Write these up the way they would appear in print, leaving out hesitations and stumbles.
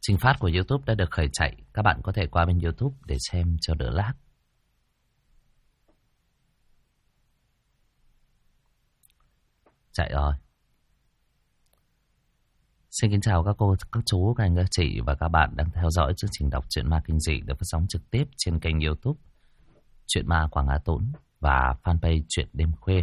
Trình phát của YouTube đã được khởi chạy. Các bạn có thể qua bên YouTube để xem cho đỡ lag. Chạy rồi. Xin kính chào các cô, các chú, các anh, các chị và các bạn đang theo dõi chương trình đọc truyện ma kinh dị được phát sóng trực tiếp trên kênh YouTube Truyện Ma Quảng Á Tũng và fanpage Truyện Đêm Khuya.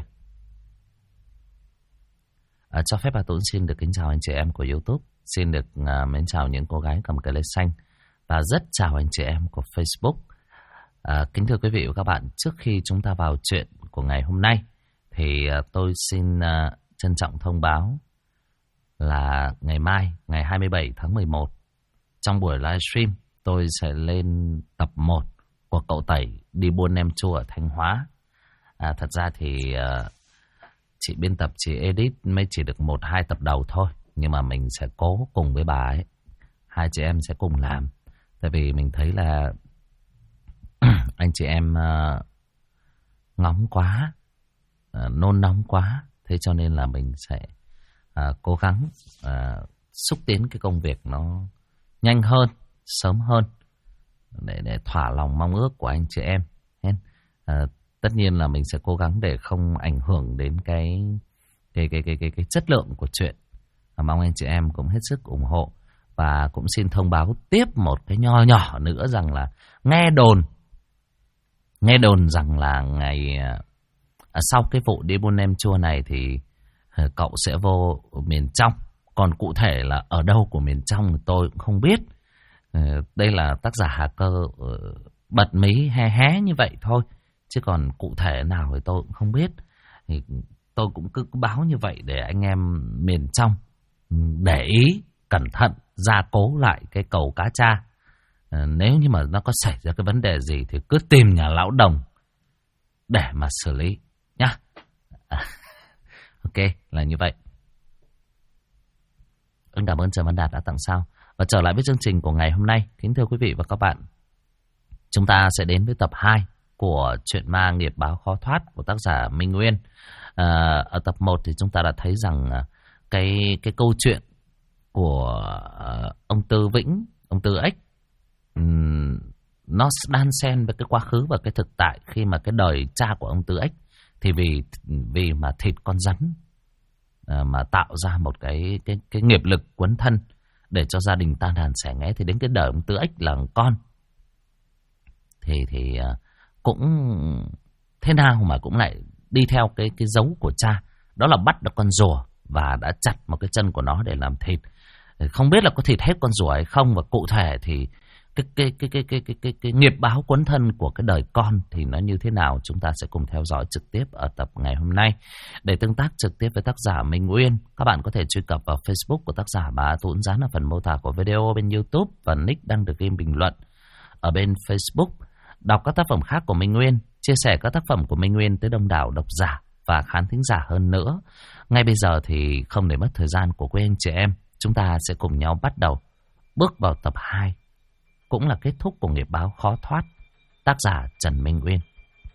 Cho phép bà Tũng xin được kính chào anh chị em của YouTube, xin được mến chào những cô gái cầm cờ lê xanh và rất chào anh chị em của Facebook. Kính thưa quý vị và các bạn, trước khi chúng ta vào chuyện của ngày hôm nay thì tôi xin trân trọng thông báo là ngày mai, ngày 27 tháng 11, trong buổi livestream tôi sẽ lên tập 1 của cậu Tẩy đi buôn nem chua ở Thanh Hóa. Thật ra thì chị biên tập, chị edit mới chỉ được 1-2 tập đầu thôi, nhưng mà mình sẽ cố cùng với bà ấy, hai chị em sẽ cùng làm. Tại vì mình thấy là anh chị em ngóng quá, nôn nóng quá, thế cho nên là mình sẽ cố gắng xúc tiến cái công việc nó nhanh hơn, sớm hơn để thỏa lòng mong ước của anh chị em. Tất nhiên là mình sẽ cố gắng để không ảnh hưởng đến cái chất lượng của chuyện. Mong anh chị em cũng hết sức ủng hộ. Và cũng xin thông báo tiếp một cái nho nhỏ nữa rằng là nghe đồn rằng là ngày sau cái vụ đi buôn nem chua này thì cậu sẽ vô miền trong. Còn cụ thể là ở đâu của miền trong thì tôi cũng không biết. Đây là tác giả Hà Cơ bật mí hé như vậy thôi, chứ còn cụ thể nào thì tôi cũng không biết. Thì tôi cũng cứ báo như vậy để anh em miền trong để ý, cẩn thận, gia cố lại cái cầu Cá Tra. Nếu như mà nó có xảy ra cái vấn đề gì thì cứ tìm nhà lão Đồng để mà xử lý nhá. Ok, là như vậy. Cảm ơn Trần Văn Đạt đã tặng sao. Và trở lại với chương trình của ngày hôm nay, kính thưa quý vị và các bạn, chúng ta sẽ đến với tập 2 của truyện ma Nghiệp Báo Khó Thoát của tác giả Minh Nguyên. Ở tập 1 thì chúng ta đã thấy rằng cái câu chuyện của ông Tư Vĩnh, ông Tư Ếch, nó đan xen với cái quá khứ và cái thực tại. Khi mà cái đời cha của ông Tư Ếch thì vì mà thịt con rắn mà tạo ra một cái nghiệp lực quấn thân để cho gia đình tan đàn xẻ nghé, thì đến cái đời ông Tư Ếch là con thì cũng thế nào mà cũng lại đi theo cái dấu của cha, đó là bắt được con rùa và đã chặt một cái chân của nó để làm thịt. Không biết là có thịt hết con rùa hay không, và cụ thể thì cái nghiệp báo quấn thân của cái đời con thì nó như thế nào, chúng ta sẽ cùng theo dõi trực tiếp ở tập ngày hôm nay. Để tương tác trực tiếp với tác giả Minh Nguyên, các bạn có thể truy cập vào Facebook của tác giả Bá Tún, dán ở phần mô tả của video bên YouTube, và nick đang được ghi bình luận ở bên Facebook. Đọc các tác phẩm khác của Minh Nguyên, chia sẻ các tác phẩm của Minh Nguyên tới đông đảo độc giả và khán thính giả hơn nữa. Ngay bây giờ thì không để mất thời gian của quý anh chị em, chúng ta sẽ cùng nhau bắt đầu bước vào tập 2, cũng là kết thúc của Nghiệp Báo Khó Thoát, tác giả Trần Minh Nguyên.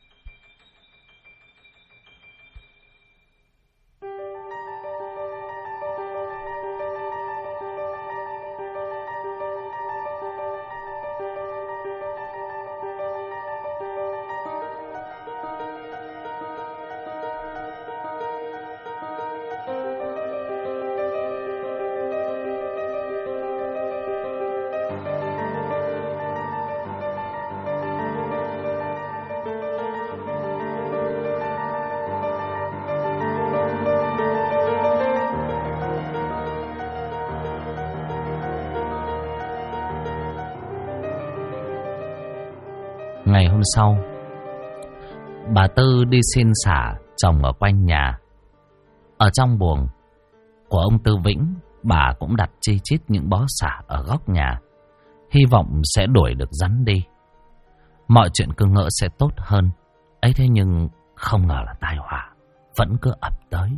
Ngày hôm sau, bà Tư đi xin xả trồng ở quanh nhà. Ở trong buồng của ông Tư Vĩnh, bà cũng đặt chi chít những bó xả ở góc nhà, hy vọng sẽ đuổi được rắn đi, mọi chuyện cứ ngỡ sẽ tốt hơn. Ấy thế nhưng không ngờ là tai họa vẫn cứ ập tới.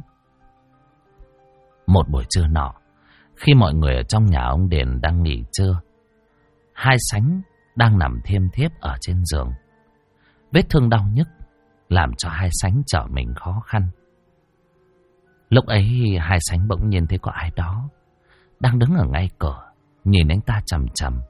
Một buổi trưa nọ, khi mọi người ở trong nhà ông Điền đang nghỉ trưa, Hai Sánh đang nằm thiêm thiếp ở trên giường. Vết thương đau nhức làm cho Hai Sánh trở mình khó khăn. Lúc ấy Hai Sánh bỗng nhiên thấy có ai đó đang đứng ở ngay cửa, nhìn anh ta chằm chằm.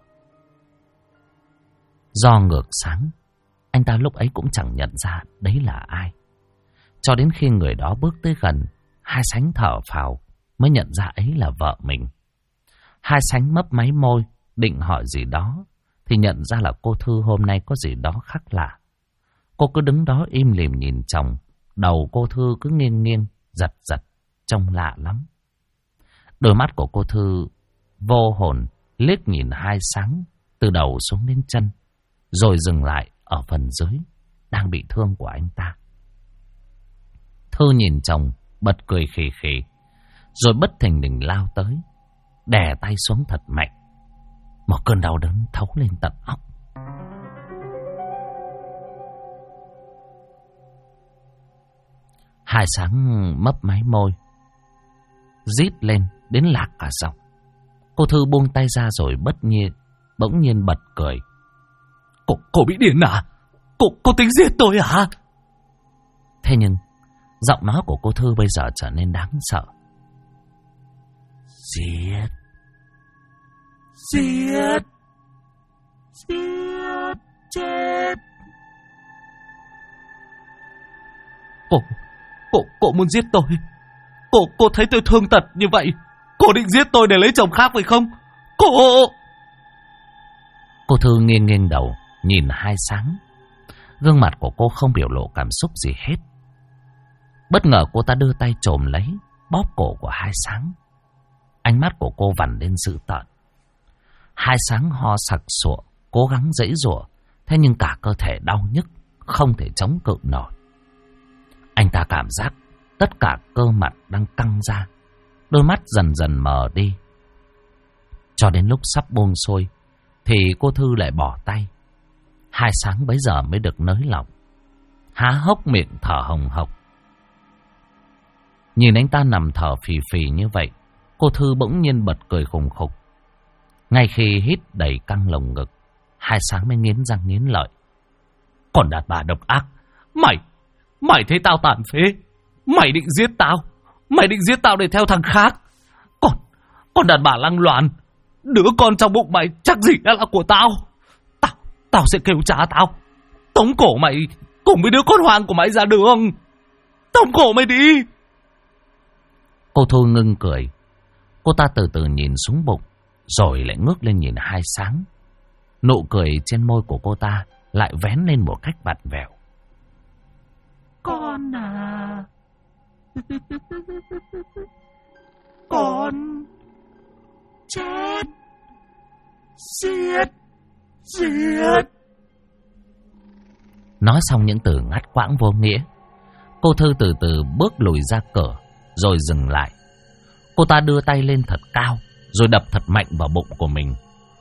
Do ngược sáng, anh ta lúc ấy cũng chẳng nhận ra đấy là ai. Cho đến khi người đó bước tới gần, Hai Sánh thở phào mới nhận ra ấy là vợ mình. Hai Sánh mấp máy môi, định hỏi gì đó, thì nhận ra là cô Thư hôm nay có gì đó khác lạ. Cô cứ đứng đó im lìm nhìn chồng, đầu cô Thư cứ nghiêng nghiêng, giật giật, trông lạ lắm. Đôi mắt của cô Thư vô hồn liếc nhìn Hai Sáng từ đầu xuống đến chân, rồi dừng lại ở phần dưới đang bị thương của anh ta. Thư nhìn chồng bật cười khì khì, rồi bất thình lình lao tới, đè tay xuống thật mạnh. Một cơn đau đớn thấu lên tận óc. Hai Sáng mấp máy môi, rít lên đến lạc cả giọng. Cô Thư buông tay ra rồi bỗng nhiên bật cười. Cô bị điên à? Cô tính giết tôi à? Thế nhưng giọng nói của cô Thư bây giờ trở nên đáng sợ. Giết chết. Cô muốn giết tôi? Cô thấy tôi thương tật như vậy, cô định giết tôi để lấy chồng khác phải không? Cô Thư nghiêng đầu nhìn Hai Sáng. Gương mặt của cô không biểu lộ cảm xúc gì hết. Bất ngờ cô ta đưa tay chồm lấy, bóp cổ của Hai Sáng. Ánh mắt của cô vằn lên dữ tợn. Hai Sáng ho sặc sụa, cố gắng giãy giụa, thế nhưng cả cơ thể đau nhức, không thể chống cự nổi. Anh ta cảm giác tất cả cơ mặt đang căng ra, đôi mắt dần dần mờ đi. Cho đến lúc sắp buông xuôi thì cô Thư lại bỏ tay. Hai Sáng bấy giờ mới được nới lỏng, há hốc miệng thở hồng hộc. Nhìn anh ta nằm thở phì phì như vậy, cô Thư bỗng nhiên bật cười khùng khục. Ngay khi hít đầy căng lồng ngực, Hai Sáng mới nghiến răng nghiến lợi. Còn đàn bà độc ác, mày thấy tao tàn phế, mày định giết tao để theo thằng khác. Còn đàn bà lăng loàn, đứa con trong bụng mày chắc gì đã là của tao. Tao sẽ kêu cha tao tống cổ mày cùng với đứa con hoang của mày ra đường. Tống cổ mày đi. Cô Thu ngưng cười. Cô ta từ từ nhìn xuống bụng, rồi lại ngước lên nhìn Hai Sáng. Nụ cười trên môi của cô ta lại vén lên một cách vặn vẹo. Con à, con chết, giết. Nói xong những từ ngắt quãng vô nghĩa, cô Thư từ từ bước lùi ra cửa, rồi dừng lại. Cô ta đưa tay lên thật cao, rồi đập thật mạnh vào bụng của mình.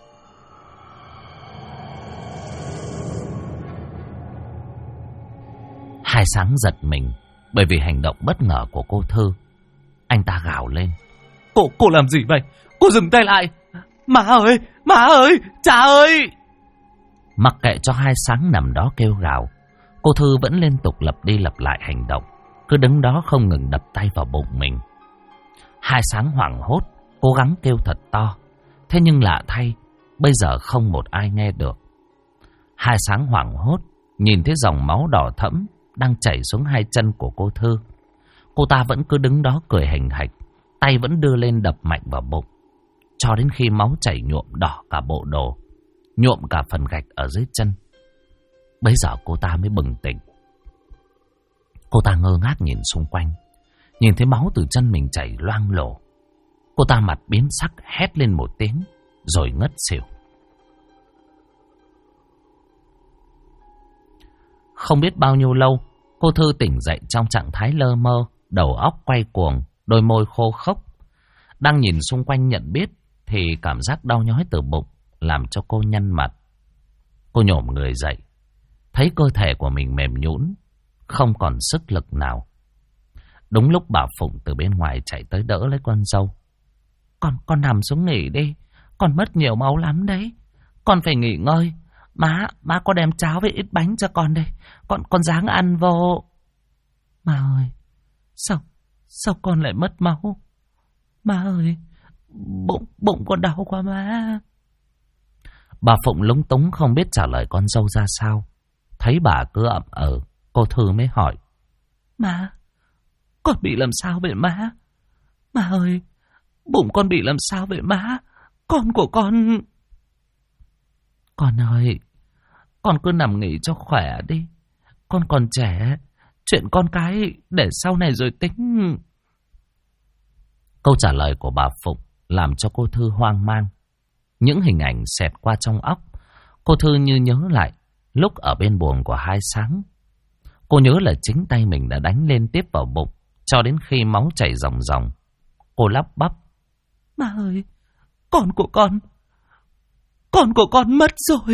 Hai Sáng giật mình bởi vì hành động bất ngờ của cô Thư. Anh ta gào lên. Cô làm gì vậy? Cô dừng tay lại. Má ơi, cha ơi. Mặc kệ cho Hai Sáng nằm đó kêu gào, cô Thư vẫn liên tục lặp đi lặp lại hành động, cứ đứng đó không ngừng đập tay vào bụng mình. Hai Sáng hoảng hốt, cố gắng kêu thật to, thế nhưng lạ thay, bây giờ không một ai nghe được. Hai Sáng hoảng hốt, nhìn thấy dòng máu đỏ thẫm đang chảy xuống hai chân của cô Thư. Cô ta vẫn cứ đứng đó cười hình hạch, tay vẫn đưa lên đập mạnh vào bụng, cho đến khi máu chảy nhuộm đỏ cả bộ đồ, nhuộm cả phần gạch ở dưới chân. Bấy giờ cô ta mới bừng tỉnh. Cô ta ngơ ngác nhìn xung quanh, nhìn thấy máu từ chân mình chảy loang lổ. Cô ta mặt biến sắc, hét lên một tiếng, rồi ngất xỉu. Không biết bao nhiêu lâu, cô Thư tỉnh dậy trong trạng thái lơ mơ, đầu óc quay cuồng, đôi môi khô khốc. Đang nhìn xung quanh nhận biết thì cảm giác đau nhói từ bụng làm cho cô nhăn mặt. Cô nhổm người dậy, thấy cơ thể của mình mềm nhũn, không còn sức lực nào. Đúng lúc bà Phụng từ bên ngoài chạy tới đỡ lấy con dâu. Con nằm xuống nghỉ đi, con mất nhiều máu lắm đấy. Con phải nghỉ ngơi. Má có đem cháo với ít bánh cho con đây. Con ráng ăn vô. Má ơi, sao con lại mất máu? Má ơi, Bụng con đau quá má. Bà Phụng lúng túng không biết trả lời con dâu ra sao. Thấy bà cứ ậm cô Thư mới hỏi. Má, con bị làm sao vậy má? Má ơi, bụng con bị làm sao vậy má? Con của con... Con ơi, con cứ nằm nghỉ cho khỏe đi. Con còn trẻ, chuyện con cái để sau này rồi tính. Câu trả lời của bà Phụng làm cho cô Thư hoang mang. Những hình ảnh xẹt qua trong óc, cô Thư như nhớ lại lúc ở bên buồng của Hai Sáng. Cô nhớ là chính tay mình đã đánh liên tiếp vào bụng cho đến khi máu chảy ròng ròng. Cô lắp bắp. Má ơi, con của con mất rồi.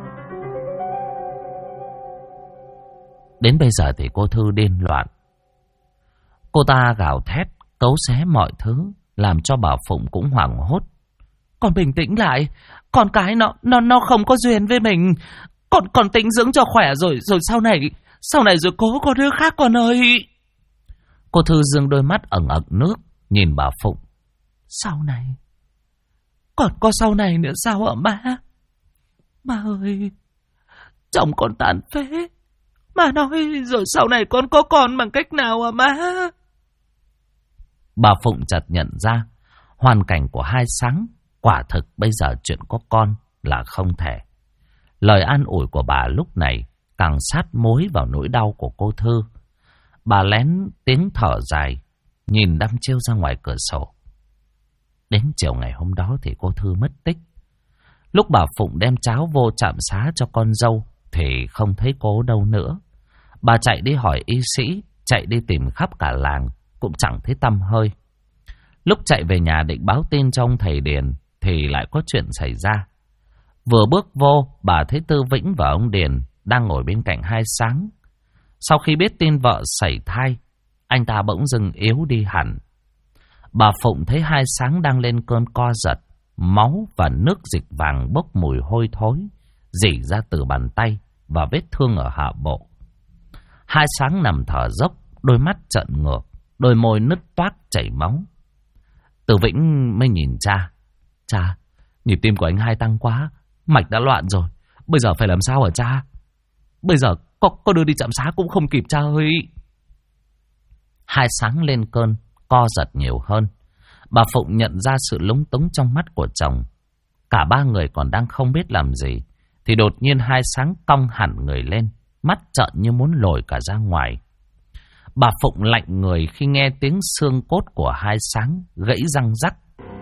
Đến bây giờ thì cô Thư điên loạn. Cô ta gào thét, cấu xé mọi thứ, làm cho bà Phụng cũng hoảng hốt. Con bình tĩnh lại, con cái nó không có duyên với mình. Con tính dưỡng cho khỏe rồi sau này rồi cố có đứa khác con ơi. Cô Thư dương đôi mắt ẩn ẩn nước, nhìn bà Phụng. Sau này? Còn có sau này nữa sao hả má? Má ơi, chồng con tàn phế. Má nói rồi sau này con có con bằng cách nào hả má? Bà Phụng chợt nhận ra hoàn cảnh của Hai Sáng. Quả thực bây giờ chuyện có con là không thể. Lời an ủi của bà lúc này càng sát mối vào nỗi đau của cô Thư. Bà lén tiếng thở dài, nhìn đăm chiêu ra ngoài cửa sổ. Đến chiều ngày hôm đó thì cô Thư mất tích. Lúc bà Phụng đem cháo vô trạm xá cho con dâu thì không thấy cô đâu nữa. Bà chạy đi hỏi y sĩ, chạy đi tìm khắp cả làng, cũng chẳng thấy tăm hơi. Lúc chạy về nhà định báo tin cho ông thầy Điền thì lại có chuyện xảy ra. Vừa bước vô, bà thấy Tư Vĩnh và ông Điền đang ngồi bên cạnh Hai Sáng. Sau khi biết tin vợ sảy thai, anh ta bỗng dưng yếu đi hẳn. Bà Phụng thấy Hai Sáng đang lên cơn co giật, máu và nước dịch vàng bốc mùi hôi thối rỉ ra từ bàn tay và vết thương ở hạ bộ. Hai Sáng nằm thở dốc, đôi mắt trợn ngược, đôi môi nứt toác chảy máu. Tư Vĩnh mới nhìn cha. Cha, nhịp tim của anh Hai tăng quá, mạch đã loạn rồi. Bây giờ phải làm sao hả cha? Bây giờ có đưa đi trạm xá cũng không kịp cha ơi. Hai Sáng lên cơn, co giật nhiều hơn. Bà Phụng nhận ra sự lúng túng trong mắt của chồng. Cả ba người còn đang không biết làm gì thì đột nhiên Hai Sáng cong hẳn người lên, mắt trợn như muốn lồi cả ra ngoài. Bà Phụng lạnh người khi nghe tiếng xương cốt của Hai Sáng gãy răng rắc.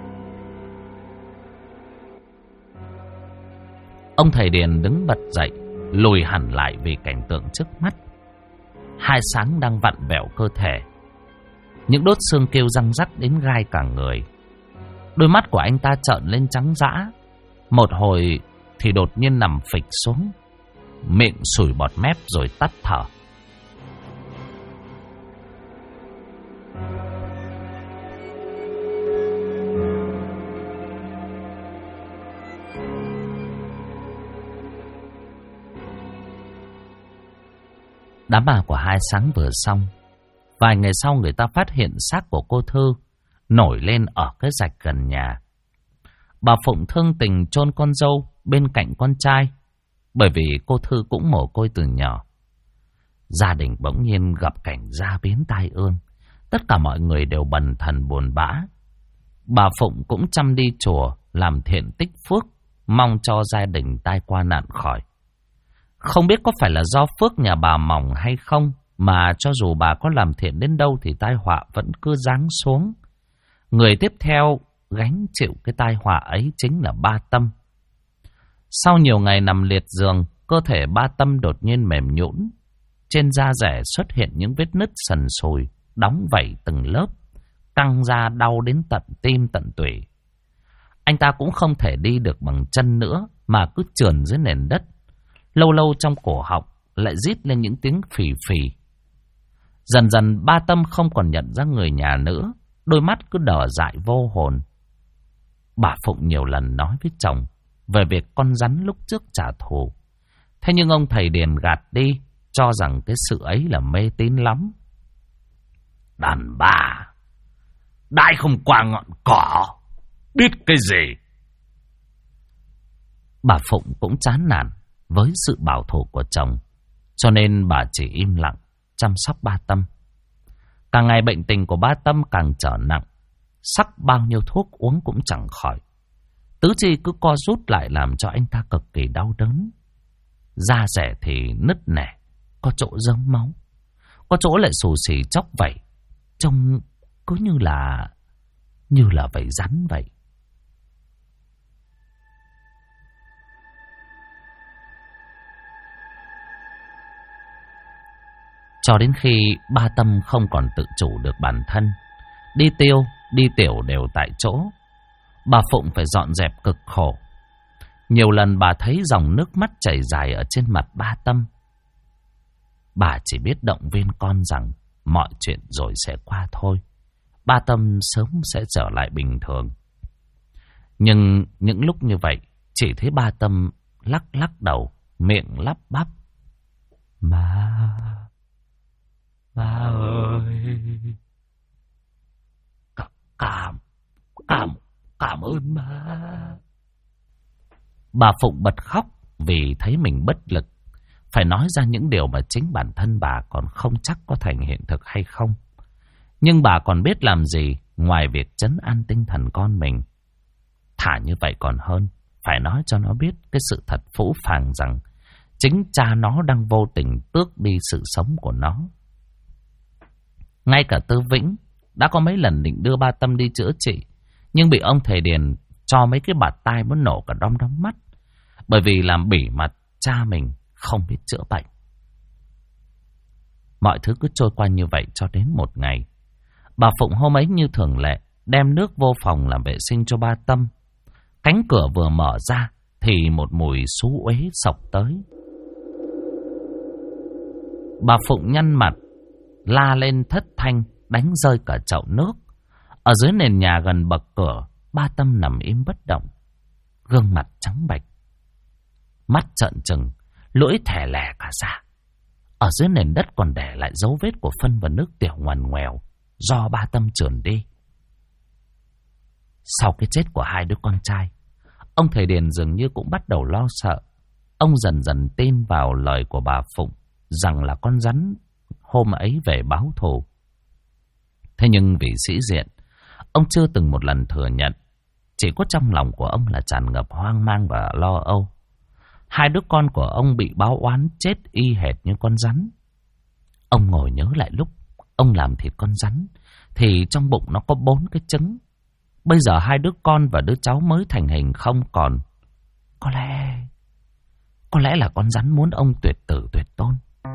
Ông thầy Điền đứng bật dậy, lùi hẳn lại vì cảnh tượng trước mắt. Hai Sáng đang vặn vẹo cơ thể, những đốt xương kêu răng rắc đến gai cả người. Đôi mắt của anh ta trợn lên trắng dã. Một hồi thì đột nhiên nằm phịch xuống, miệng sùi bọt mép rồi tắt thở. Đám ma của Hai Sáng vừa xong, vài ngày sau người ta phát hiện xác của cô Thư nổi lên ở cái rạch gần nhà. Bà Phụng thương tình chôn con dâu bên cạnh con trai, bởi vì cô Thư cũng mồ côi từ nhỏ. Gia đình bỗng nhiên gặp cảnh gia biến tai ương, tất cả mọi người đều bần thần buồn bã. Bà Phụng cũng chăm đi chùa làm thiện tích phước, mong cho gia đình tai qua nạn khỏi. Không biết có phải là do phước nhà bà mỏng hay không, mà cho dù bà có làm thiện đến đâu thì tai họa vẫn cứ giáng xuống. Người tiếp theo gánh chịu cái tai họa ấy chính là ba Tâm. Sau nhiều ngày nằm liệt giường, cơ thể ba Tâm đột nhiên mềm nhũn. Trên da rẻ xuất hiện những vết nứt sần sùi, đóng vảy từng lớp, căng ra đau đến tận tim tận tủy. Anh ta cũng không thể đi được bằng chân nữa, mà cứ trườn dưới nền đất. Lâu lâu trong cổ họng lại rít lên những tiếng phì phì. Dần dần ba Tâm không còn nhận ra người nhà nữa, đôi mắt cứ đờ dại vô hồn. Bà Phụng nhiều lần nói với chồng về việc con rắn lúc trước trả thù. Thế nhưng ông thầy Điền gạt đi, cho rằng cái sự ấy là mê tín lắm. Đàn bà, đai không qua ngọn cỏ, Biết cái gì? Bà Phụng cũng chán nản với sự bảo thủ của chồng, cho nên bà chỉ im lặng chăm sóc ba Tâm. Càng ngày bệnh tình của ba Tâm càng trở nặng, sắc bao nhiêu thuốc uống cũng chẳng khỏi. Tứ chi cứ co rút lại làm cho anh ta cực kỳ đau đớn. Da rẻ thì nứt nẻ, có chỗ dớm máu, có chỗ lại xù xì chóc vẩy, trông cứ như là vảy rắn vậy. Cho đến khi ba Tâm không còn tự chủ được bản thân, đi tiêu, đi tiểu đều tại chỗ, bà Phụng phải dọn dẹp cực khổ. Nhiều lần bà thấy dòng nước mắt chảy dài ở trên mặt ba Tâm. Bà chỉ biết động viên con rằng mọi chuyện rồi sẽ qua thôi, ba Tâm sớm sẽ trở lại bình thường. Nhưng những lúc như vậy, chỉ thấy ba Tâm lắc lắc đầu, miệng lắp bắp: Ba ơi, cảm ơn ba. Bà Phụng bật khóc vì thấy mình bất lực, phải nói ra những điều mà chính bản thân bà còn không chắc có thành hiện thực hay không. Nhưng bà còn biết làm gì ngoài việc trấn an tinh thần con mình. Thà như vậy còn hơn, phải nói cho nó biết cái sự thật phũ phàng rằng chính cha nó đang vô tình tước đi sự sống của nó. Ngay cả Tư Vĩnh đã có mấy lần định đưa ba Tâm đi chữa trị, nhưng bị ông thầy Điền cho mấy cái bạt tai muốn nổ cả đom đóm mắt, bởi vì làm bỉ mặt cha mình không biết chữa bệnh. Mọi thứ cứ trôi qua như vậy cho đến một ngày. Bà Phụng hôm ấy như thường lệ đem nước vô phòng làm vệ sinh cho ba Tâm. Cánh cửa vừa mở ra thì một mùi xú uế xộc tới. Bà Phụng nhăn mặt, la lên thất thanh, đánh rơi cả chậu nước. Ở dưới nền nhà gần bậc cửa, ba Tâm nằm im bất động, gương mặt trắng bệch, mắt trợn trừng, lưỡi thè lè cả ra. Ở dưới nền đất còn để lại dấu vết của phân và nước tiểu ngoằn ngoèo do ba Tâm trườn đi. Sau cái chết của hai đứa con trai, ông thầy Điền dường như cũng bắt đầu lo sợ. Ông dần dần tin vào lời của bà Phụng rằng là con rắn hôm ấy về báo thù. Thế nhưng vì sĩ diện, ông chưa từng một lần thừa nhận. Chỉ có trong lòng của ông là tràn ngập hoang mang và lo âu. Hai đứa con của ông bị báo oán chết y hệt như con rắn. Ông ngồi nhớ lại lúc ông làm thịt con rắn thì trong bụng nó có 4 cái trứng. Bây giờ hai đứa con và đứa cháu mới thành hình không còn. Có lẽ là con rắn muốn ông tuyệt tử tuyệt tôn.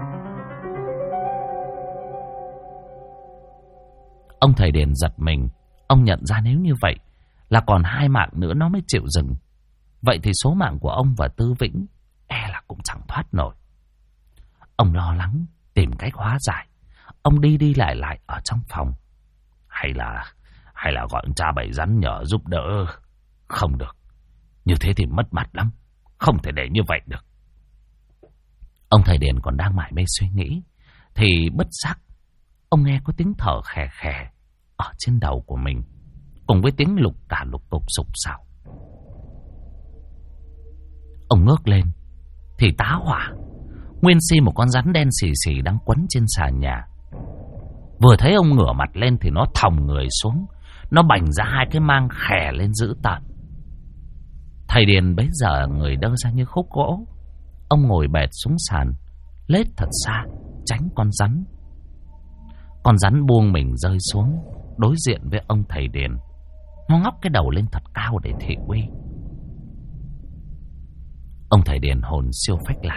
Ông thầy Điền giật mình. Ông nhận ra nếu như vậy là còn 2 mạng nữa nó mới chịu dừng. Vậy thì số mạng của ông và Tư Vĩnh e là cũng chẳng thoát nổi. Ông lo lắng tìm cách hóa giải. Ông đi lại ở trong phòng. Hay là gọi cha Bảy Rắn nhờ giúp đỡ. Không được, như thế thì mất mặt lắm, không thể để như vậy được. Ông thầy Điền còn đang mải mê suy nghĩ thì bất giác ông nghe có tiếng thở khè khè ở trên đầu của mình, cùng với tiếng lục cục sục sạo. Ông ngước lên thì tá hỏa, nguyên si một con rắn đen xì xì đang quấn trên sàn nhà. Vừa thấy ông ngửa mặt lên thì nó thòng người xuống, nó bành ra 2 cái mang khè lên dữ tợn. Thầy Điền bấy giờ người đơ ra như khúc gỗ. Ông ngồi bệt xuống sàn, lết thật xa tránh con rắn. Con rắn buông mình rơi xuống đối diện với ông thầy Điền. Nó ngóc cái đầu lên thật cao để thị uy. Ông thầy Điền hồn siêu phách lạc.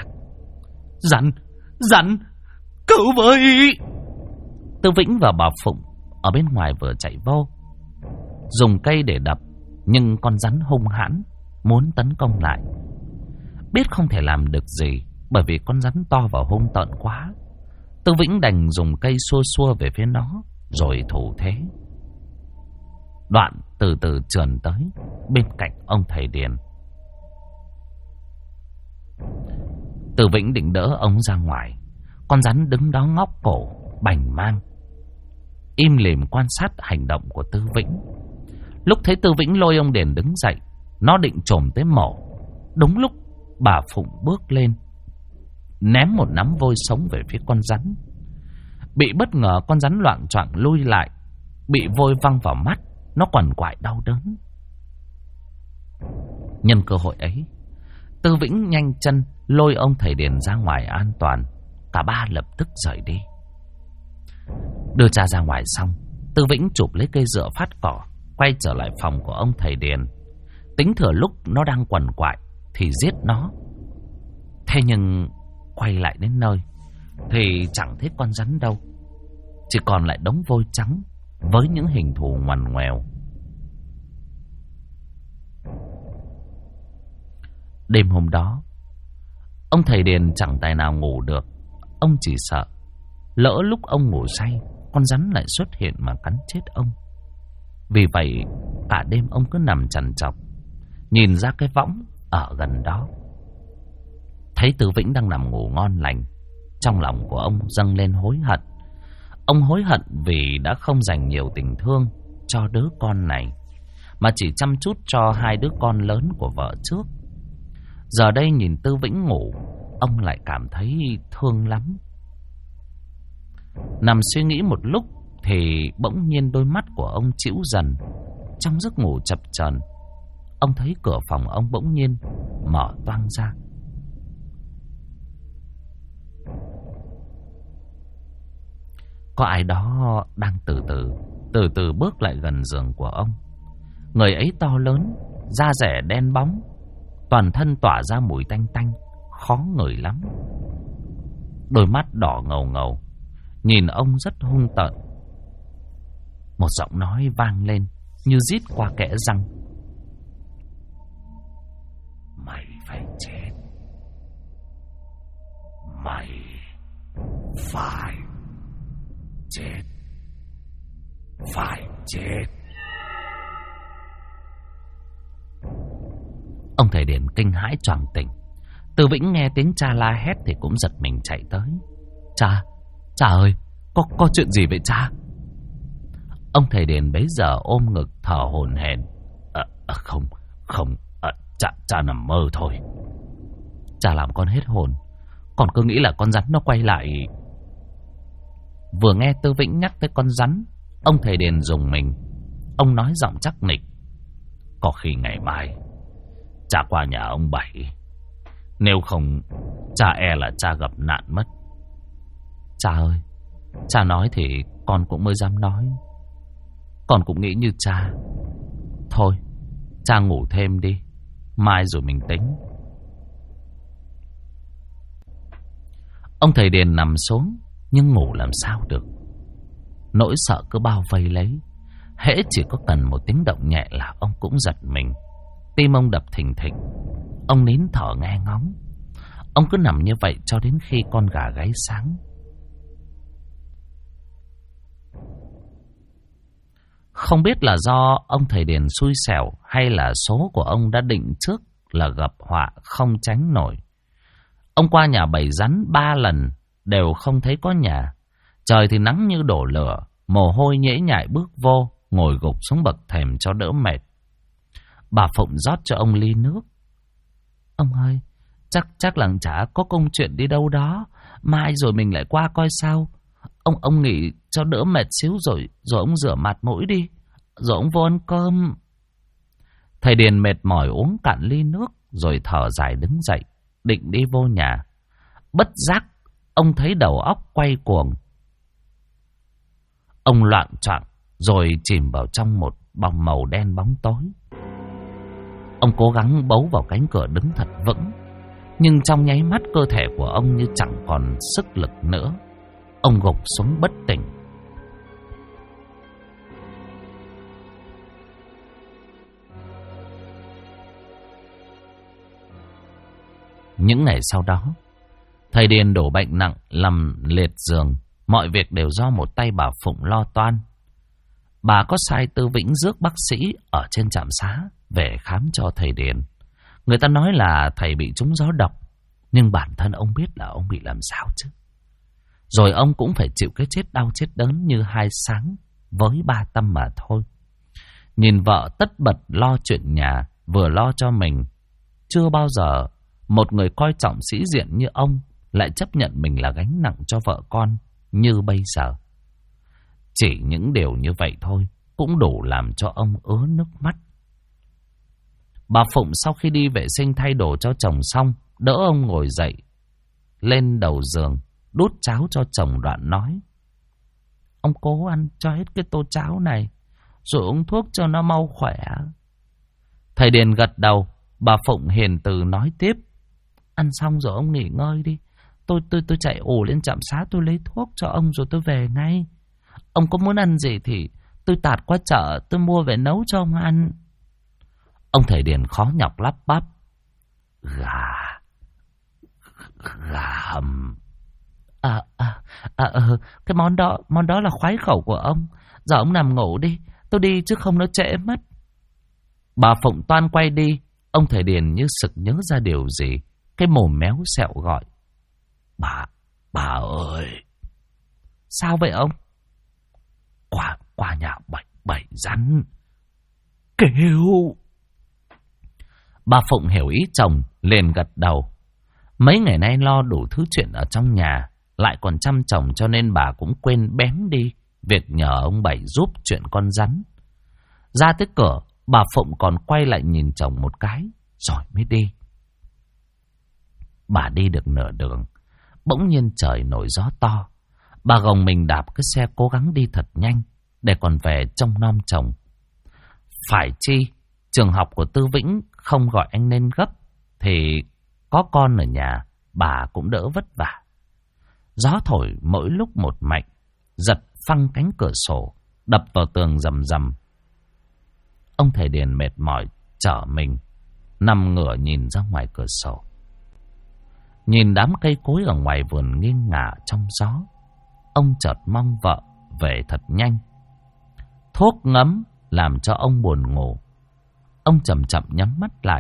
Rắn, cứu với! Tư Vĩnh và bà Phụng ở bên ngoài vừa chạy vô, dùng cây để đập, nhưng con rắn hung hãn muốn tấn công lại. Biết không thể làm được gì bởi vì con rắn to và hung tợn quá, Tư Vĩnh đành dùng cây xua về phía nó rồi thủ thế. Đoạn từ từ trườn tới bên cạnh ông thầy Điền. Tư Vĩnh định đỡ ông ra ngoài. Con rắn đứng đó ngóc cổ bành mang, im lìm quan sát hành động của Tư Vĩnh. Lúc thấy Tư Vĩnh lôi ông Điền đứng dậy, nó định chồm tới mổ. Đúng lúc bà Phụng bước lên, ném một nắm vôi sống về phía con rắn. Bị bất ngờ, con rắn loạng choạng lui lại, bị vôi văng vào mắt, nó quằn quại đau đớn. Nhân cơ hội ấy, Tư Vĩnh nhanh chân lôi ông thầy Điền ra ngoài an toàn. Cả ba lập tức rời đi. Đưa cha ra ngoài xong, Tư Vĩnh chụp lấy cây dựa phát cỏ, quay trở lại phòng của ông thầy Điền. Tính thừa lúc nó đang quằn quại thì giết nó. Thế nhưng quay lại đến nơi thì chẳng thấy con rắn đâu, chỉ còn lại đống vôi trắng với những hình thù ngoằn ngoèo. Đêm hôm đó, ông thầy Điền chẳng tài nào ngủ được. Ông chỉ sợ lỡ lúc ông ngủ say, con rắn lại xuất hiện mà cắn chết ông. Vì vậy cả đêm ông cứ nằm trằn trọc, nhìn ra cái võng ở gần đó. Thấy Tư Vĩnh đang nằm ngủ ngon lành, trong lòng của ông dâng lên hối hận. Ông hối hận vì đã không dành nhiều tình thương cho đứa con này, mà chỉ chăm chút cho hai đứa con lớn của vợ trước. Giờ đây nhìn Tư Vĩnh ngủ, ông lại cảm thấy thương lắm. Nằm suy nghĩ một lúc thì bỗng nhiên đôi mắt của ông chĩu dần. Trong giấc ngủ chập chờn, ông thấy cửa phòng ông bỗng nhiên mở toang ra. Có ai đó đang từ từ bước lại gần giường của ông. Người ấy to lớn, da rẻ đen bóng, toàn thân tỏa ra mùi tanh tanh, khó ngửi lắm. Đôi mắt đỏ ngầu ngầu, nhìn ông rất hung tợn. Một giọng nói vang lên như rít qua kẽ răng: "Mày phải chết. Mày phải chết. Phải chết." Ông thầy Điền kinh hãi choàng tỉnh. Tư Vĩnh nghe tiếng cha la hét thì cũng giật mình chạy tới. Cha ơi, có chuyện gì vậy cha?" Ông thầy Điền bấy giờ ôm ngực thở hổn hển. Không, cha nằm mơ thôi. Cha làm con hết hồn, còn cứ nghĩ là con rắn nó quay lại. Vừa nghe Tư Vĩnh nhắc tới con rắn, ông thầy Điền rùng mình. Ông nói giọng chắc nịch: "Có khi ngày mai cha qua nhà ông Bảy, nếu không cha e là cha gặp nạn mất." "Cha ơi, cha nói thì con cũng mới dám nói. Con cũng nghĩ như cha. Thôi, cha ngủ thêm đi, mai rồi mình tính." Ông thầy Điền nằm xuống nhưng ngủ làm sao được. Nỗi sợ cứ bao vây lấy. Hễ chỉ có cần một tiếng động nhẹ là ông cũng giật mình. Tim ông đập thình thịch. Ông nín thở nghe ngóng. Ông cứ nằm như vậy cho đến khi con gà gáy sáng. Không biết là do ông thầy Điền xui xẻo hay là số của ông đã định trước là gặp họa không tránh nổi. Ông qua nhà Bảy Rắn 3 lần đều không thấy có nhà. Trời thì nắng như đổ lửa, mồ hôi nhễ nhại bước vô, ngồi gục xuống bậc thềm cho đỡ mệt. Bà Phụng rót cho ông ly nước. "Ông ơi, chắc là chả có công chuyện đi đâu đó, mai rồi mình lại qua coi sao. Ông nghỉ cho đỡ mệt xíu rồi ông rửa mặt mũi đi, rồi ông vô ăn cơm." Thầy Điền mệt mỏi uống cạn ly nước rồi thở dài đứng dậy, định đi vô nhà. Bất giác ông thấy đầu óc quay cuồng. Ông loạng choạng rồi chìm vào trong một bóng màu đen bóng tối. Ông cố gắng bấu vào cánh cửa đứng thật vững, nhưng trong nháy mắt cơ thể của ông như chẳng còn sức lực nữa. Ông gục xuống bất tỉnh. Những ngày sau đó, thầy Điền đổ bệnh nặng, nằm liệt giường. Mọi việc đều do một tay bà Phụng lo toan. Bà có sai Tư Vĩnh rước bác sĩ ở trên trạm xá về khám cho thầy Điền. Người ta nói là thầy bị trúng gió độc, nhưng bản thân ông biết là ông bị làm sao chứ. Rồi ông cũng phải chịu cái chết đau chết đớn như hai sáng với ba Tâm mà thôi. Nhìn vợ tất bật lo chuyện nhà, vừa lo cho mình. Chưa bao giờ một người coi trọng sĩ diện như ông lại chấp nhận mình là gánh nặng cho vợ con như bây giờ. Chỉ những điều như vậy thôi cũng đủ làm cho ông ứa nước mắt. Bà Phụng sau khi đi vệ sinh thay đồ cho chồng xong, đỡ ông ngồi dậy, lên đầu giường, đút cháo cho chồng, đoạn nói: ông cố ăn cho hết cái tô cháo này, rồi uống thuốc cho nó mau khỏe. Thầy Điền gật đầu. Bà Phụng hiền từ nói tiếp: ăn xong rồi ông nghỉ ngơi đi. Tôi chạy ổ lên trạm xá, tôi lấy thuốc cho ông rồi tôi về ngay. Ông có muốn ăn gì thì tôi tạt qua chợ, tôi mua về nấu cho ông ăn. Ông thầy Điền khó nhọc lắp bắp: gà hầm. Cái món đó là khoái khẩu của ông. Giờ ông nằm ngủ đi, tôi đi chứ không nó trễ mất. Bà Phụng toan quay đi. Ông thầy Điền như sực nhớ ra điều gì, cái mồm méo xẹo gọi: bà ơi. Sao vậy ông? Qua nhà bảy rắn kêu. Bà Phụng hiểu ý chồng, liền gật đầu. Mấy ngày nay lo đủ thứ chuyện ở trong nhà, lại còn chăm chồng, cho nên bà cũng quên bén đi việc nhờ ông Bảy giúp chuyện con rắn. Ra tới cửa, bà Phụng còn quay lại nhìn chồng một cái, rồi mới đi. Bà đi được nửa đường, bỗng nhiên trời nổi gió to. Bà gồng mình đạp cái xe cố gắng đi thật nhanh, để còn về trông nom chồng. Phải chi, trường học của Tư Vĩnh không gọi anh nên gấp, thì có con ở nhà, bà cũng đỡ vất vả. Gió thổi mỗi lúc một mạnh, giật phăng cánh cửa sổ, đập vào tường rầm rầm. Ông thầy Điền mệt mỏi trở mình, nằm ngửa nhìn ra ngoài cửa sổ. Nhìn đám cây cối ở ngoài vườn nghiêng ngả trong gió, ông chợt mong vợ về thật nhanh. Thuốc ngấm làm cho ông buồn ngủ. Ông chậm chậm nhắm mắt lại.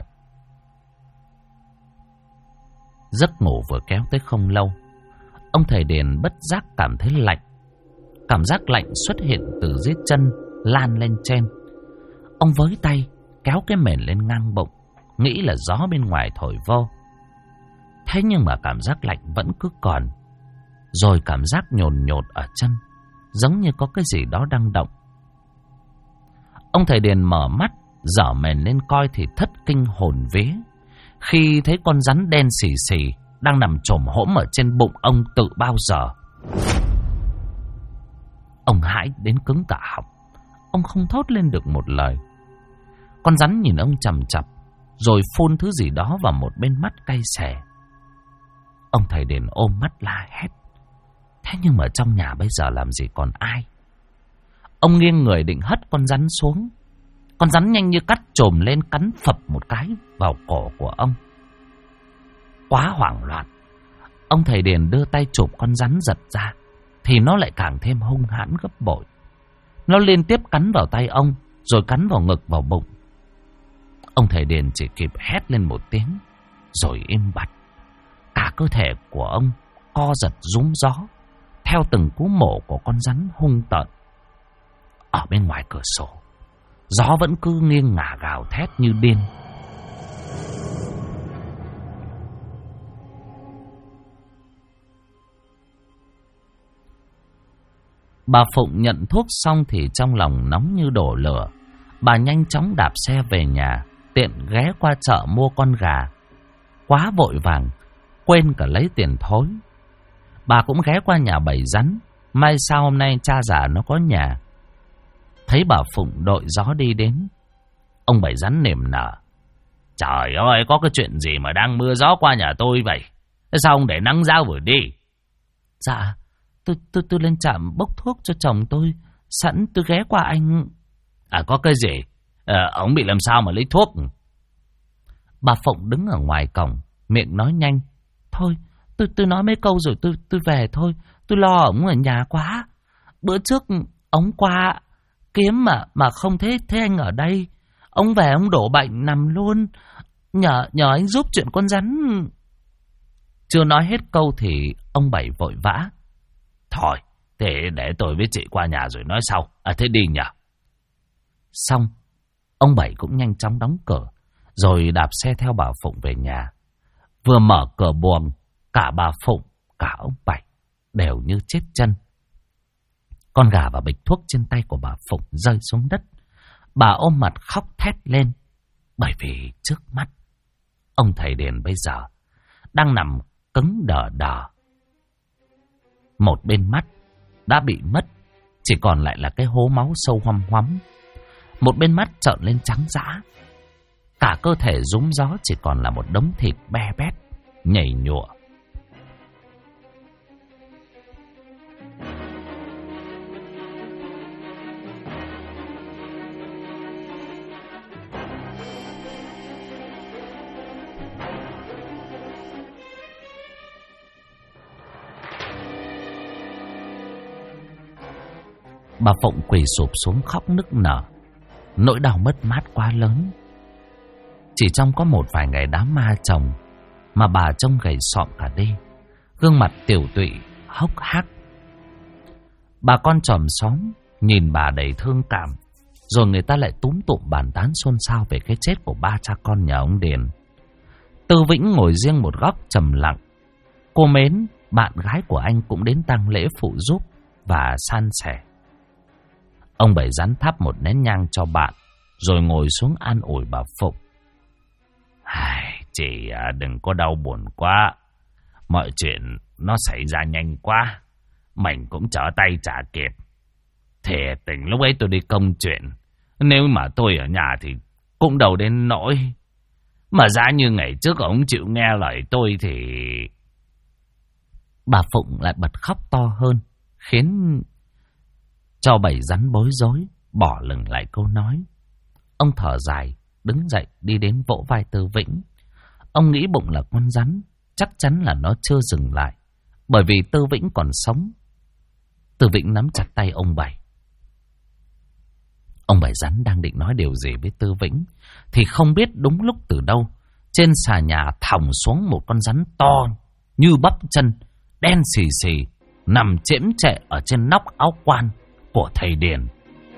Giấc ngủ vừa kéo tới không lâu, ông thầy Điền bất giác cảm thấy lạnh. Cảm giác lạnh xuất hiện từ dưới chân, lan lên trên. Ông với tay kéo cái mền lên ngang bụng, nghĩ là gió bên ngoài thổi vô. Thế nhưng mà cảm giác lạnh vẫn cứ còn. Rồi cảm giác nhồn nhột ở chân, giống như có cái gì đó đang động. Ông thầy Điền mở mắt, dở mền lên coi thì thất kinh hồn vía khi thấy con rắn đen xì xì đang nằm chồm hổm ở trên bụng ông từ bao giờ. Ông hãi đến cứng cả họng. Ông không thốt lên được một lời. Con rắn nhìn ông chằm chằm, rồi phun thứ gì đó vào một bên mắt cay xè. Ông thầy Điền ôm mắt la hét. Thế nhưng mà trong nhà bây giờ làm gì còn ai. Ông nghiêng người định hất con rắn xuống. Con rắn nhanh như cắt chồm lên cắn phập một cái vào cổ của ông. Quá hoảng loạn, ông thầy Điền đưa tay chụp con rắn giật ra, thì nó lại càng thêm hung hãn gấp bội. Nó liên tiếp cắn vào tay ông, rồi cắn vào ngực, vào bụng. Ông thầy Điền chỉ kịp hét lên một tiếng, rồi im bặt. Cả cơ thể của ông co giật rúm gió theo từng cú mổ của con rắn hung tợn. Ở bên ngoài cửa sổ, gió vẫn cứ nghiêng ngả gào thét như điên. Bà Phụng nhận thuốc xong thì trong lòng nóng như đổ lửa. Bà nhanh chóng đạp xe về nhà, tiện ghé qua chợ mua con gà. Quá vội vàng, quên cả lấy tiền thối. Bà cũng ghé qua nhà Bảy Rắn. May sao hôm nay cha già nó có nhà. Thấy bà Phụng đội gió đi đến, ông Bảy Rắn niềm nở: Trời ơi, có cái chuyện gì mà đang mưa gió qua nhà tôi vậy? Sao ông để nắng ráo vừa đi? Dạ, tôi lên trạm bốc thuốc cho chồng tôi, sẵn tôi ghé qua anh. À, có cái gì? Ông bị làm sao mà lấy thuốc? Bà Phụng đứng ở ngoài cổng, miệng nói nhanh: Thôi, tôi nói mấy câu rồi tôi về thôi. Tôi lo ổng ở nhà quá. Bữa trước ổng qua kiếm mà không thấy anh ở đây. Ông về ông đổ bệnh nằm luôn. Nhờ anh giúp chuyện con rắn. Chưa nói hết câu thì ông Bảy vội vã: Thôi, thế để tôi với chị qua nhà rồi nói sau. Thế đi nhờ. Xong, Ông Bảy cũng nhanh chóng đóng cửa, rồi đạp xe theo bà Phụng về nhà. Vừa mở cửa buồng, cả bà Phụng, cả ông Bảy đều như chết chân. Con gà và bịch thuốc trên tay của bà Phụng rơi xuống đất. Bà ôm mặt khóc thét lên, bởi vì trước mắt ông thầy Điền bây giờ đang nằm cứng đờ đờ. Một bên mắt đã bị mất, chỉ còn lại là cái hố máu sâu hoăm hoắm. Một bên mắt trợn lên trắng dã. Cả cơ thể rúm gió chỉ còn là một đống thịt be bét, nhầy nhụa. Bà Phụng quỳ sụp xuống khóc nức nở. Nỗi đau mất mát quá lớn. Chỉ trong có một vài ngày đám ma chồng mà bà trông gầy sọm cả đi, gương mặt tiểu tụy hốc hác. Bà con chòm xóm nhìn bà đầy thương cảm, rồi người ta lại túm tụm bàn tán xôn xao về cái chết của ba cha con nhà ông Điền. Tư Vĩnh ngồi riêng một góc trầm lặng. Cô Mến, bạn gái của anh, cũng đến tang lễ phụ giúp và san sẻ. Ông Bảy dán thắp một nén nhang cho bạn, rồi ngồi xuống an ủi bà Phụng. Chị đừng có đau buồn quá. Mọi chuyện nó xảy ra nhanh quá, mình cũng trở tay chả kịp. Thiệt tình lúc ấy tôi đi công chuyện, nếu mà tôi ở nhà thì cũng đâu đến nỗi. Mà giá như ngày trước ông chịu nghe lời tôi thì... Bà Phụng lại bật khóc to hơn, khiến cho Bảy rắn bối rối, bỏ lửng lại câu nói. Ông thở dài, đứng dậy đi đến vỗ vai Tư Vĩnh. Ông nghĩ bụng là con rắn, chắc chắn là nó chưa dừng lại, bởi vì Tư Vĩnh còn sống. Tư Vĩnh nắm chặt tay ông Bảy. Ông Bảy rắn đang định nói điều gì với Tư Vĩnh, thì không biết đúng lúc từ đâu, trên xà nhà thòng xuống một con rắn to như bắp chân, đen xì xì, nằm chễm chệ ở trên nóc áo quan của thầy Điền.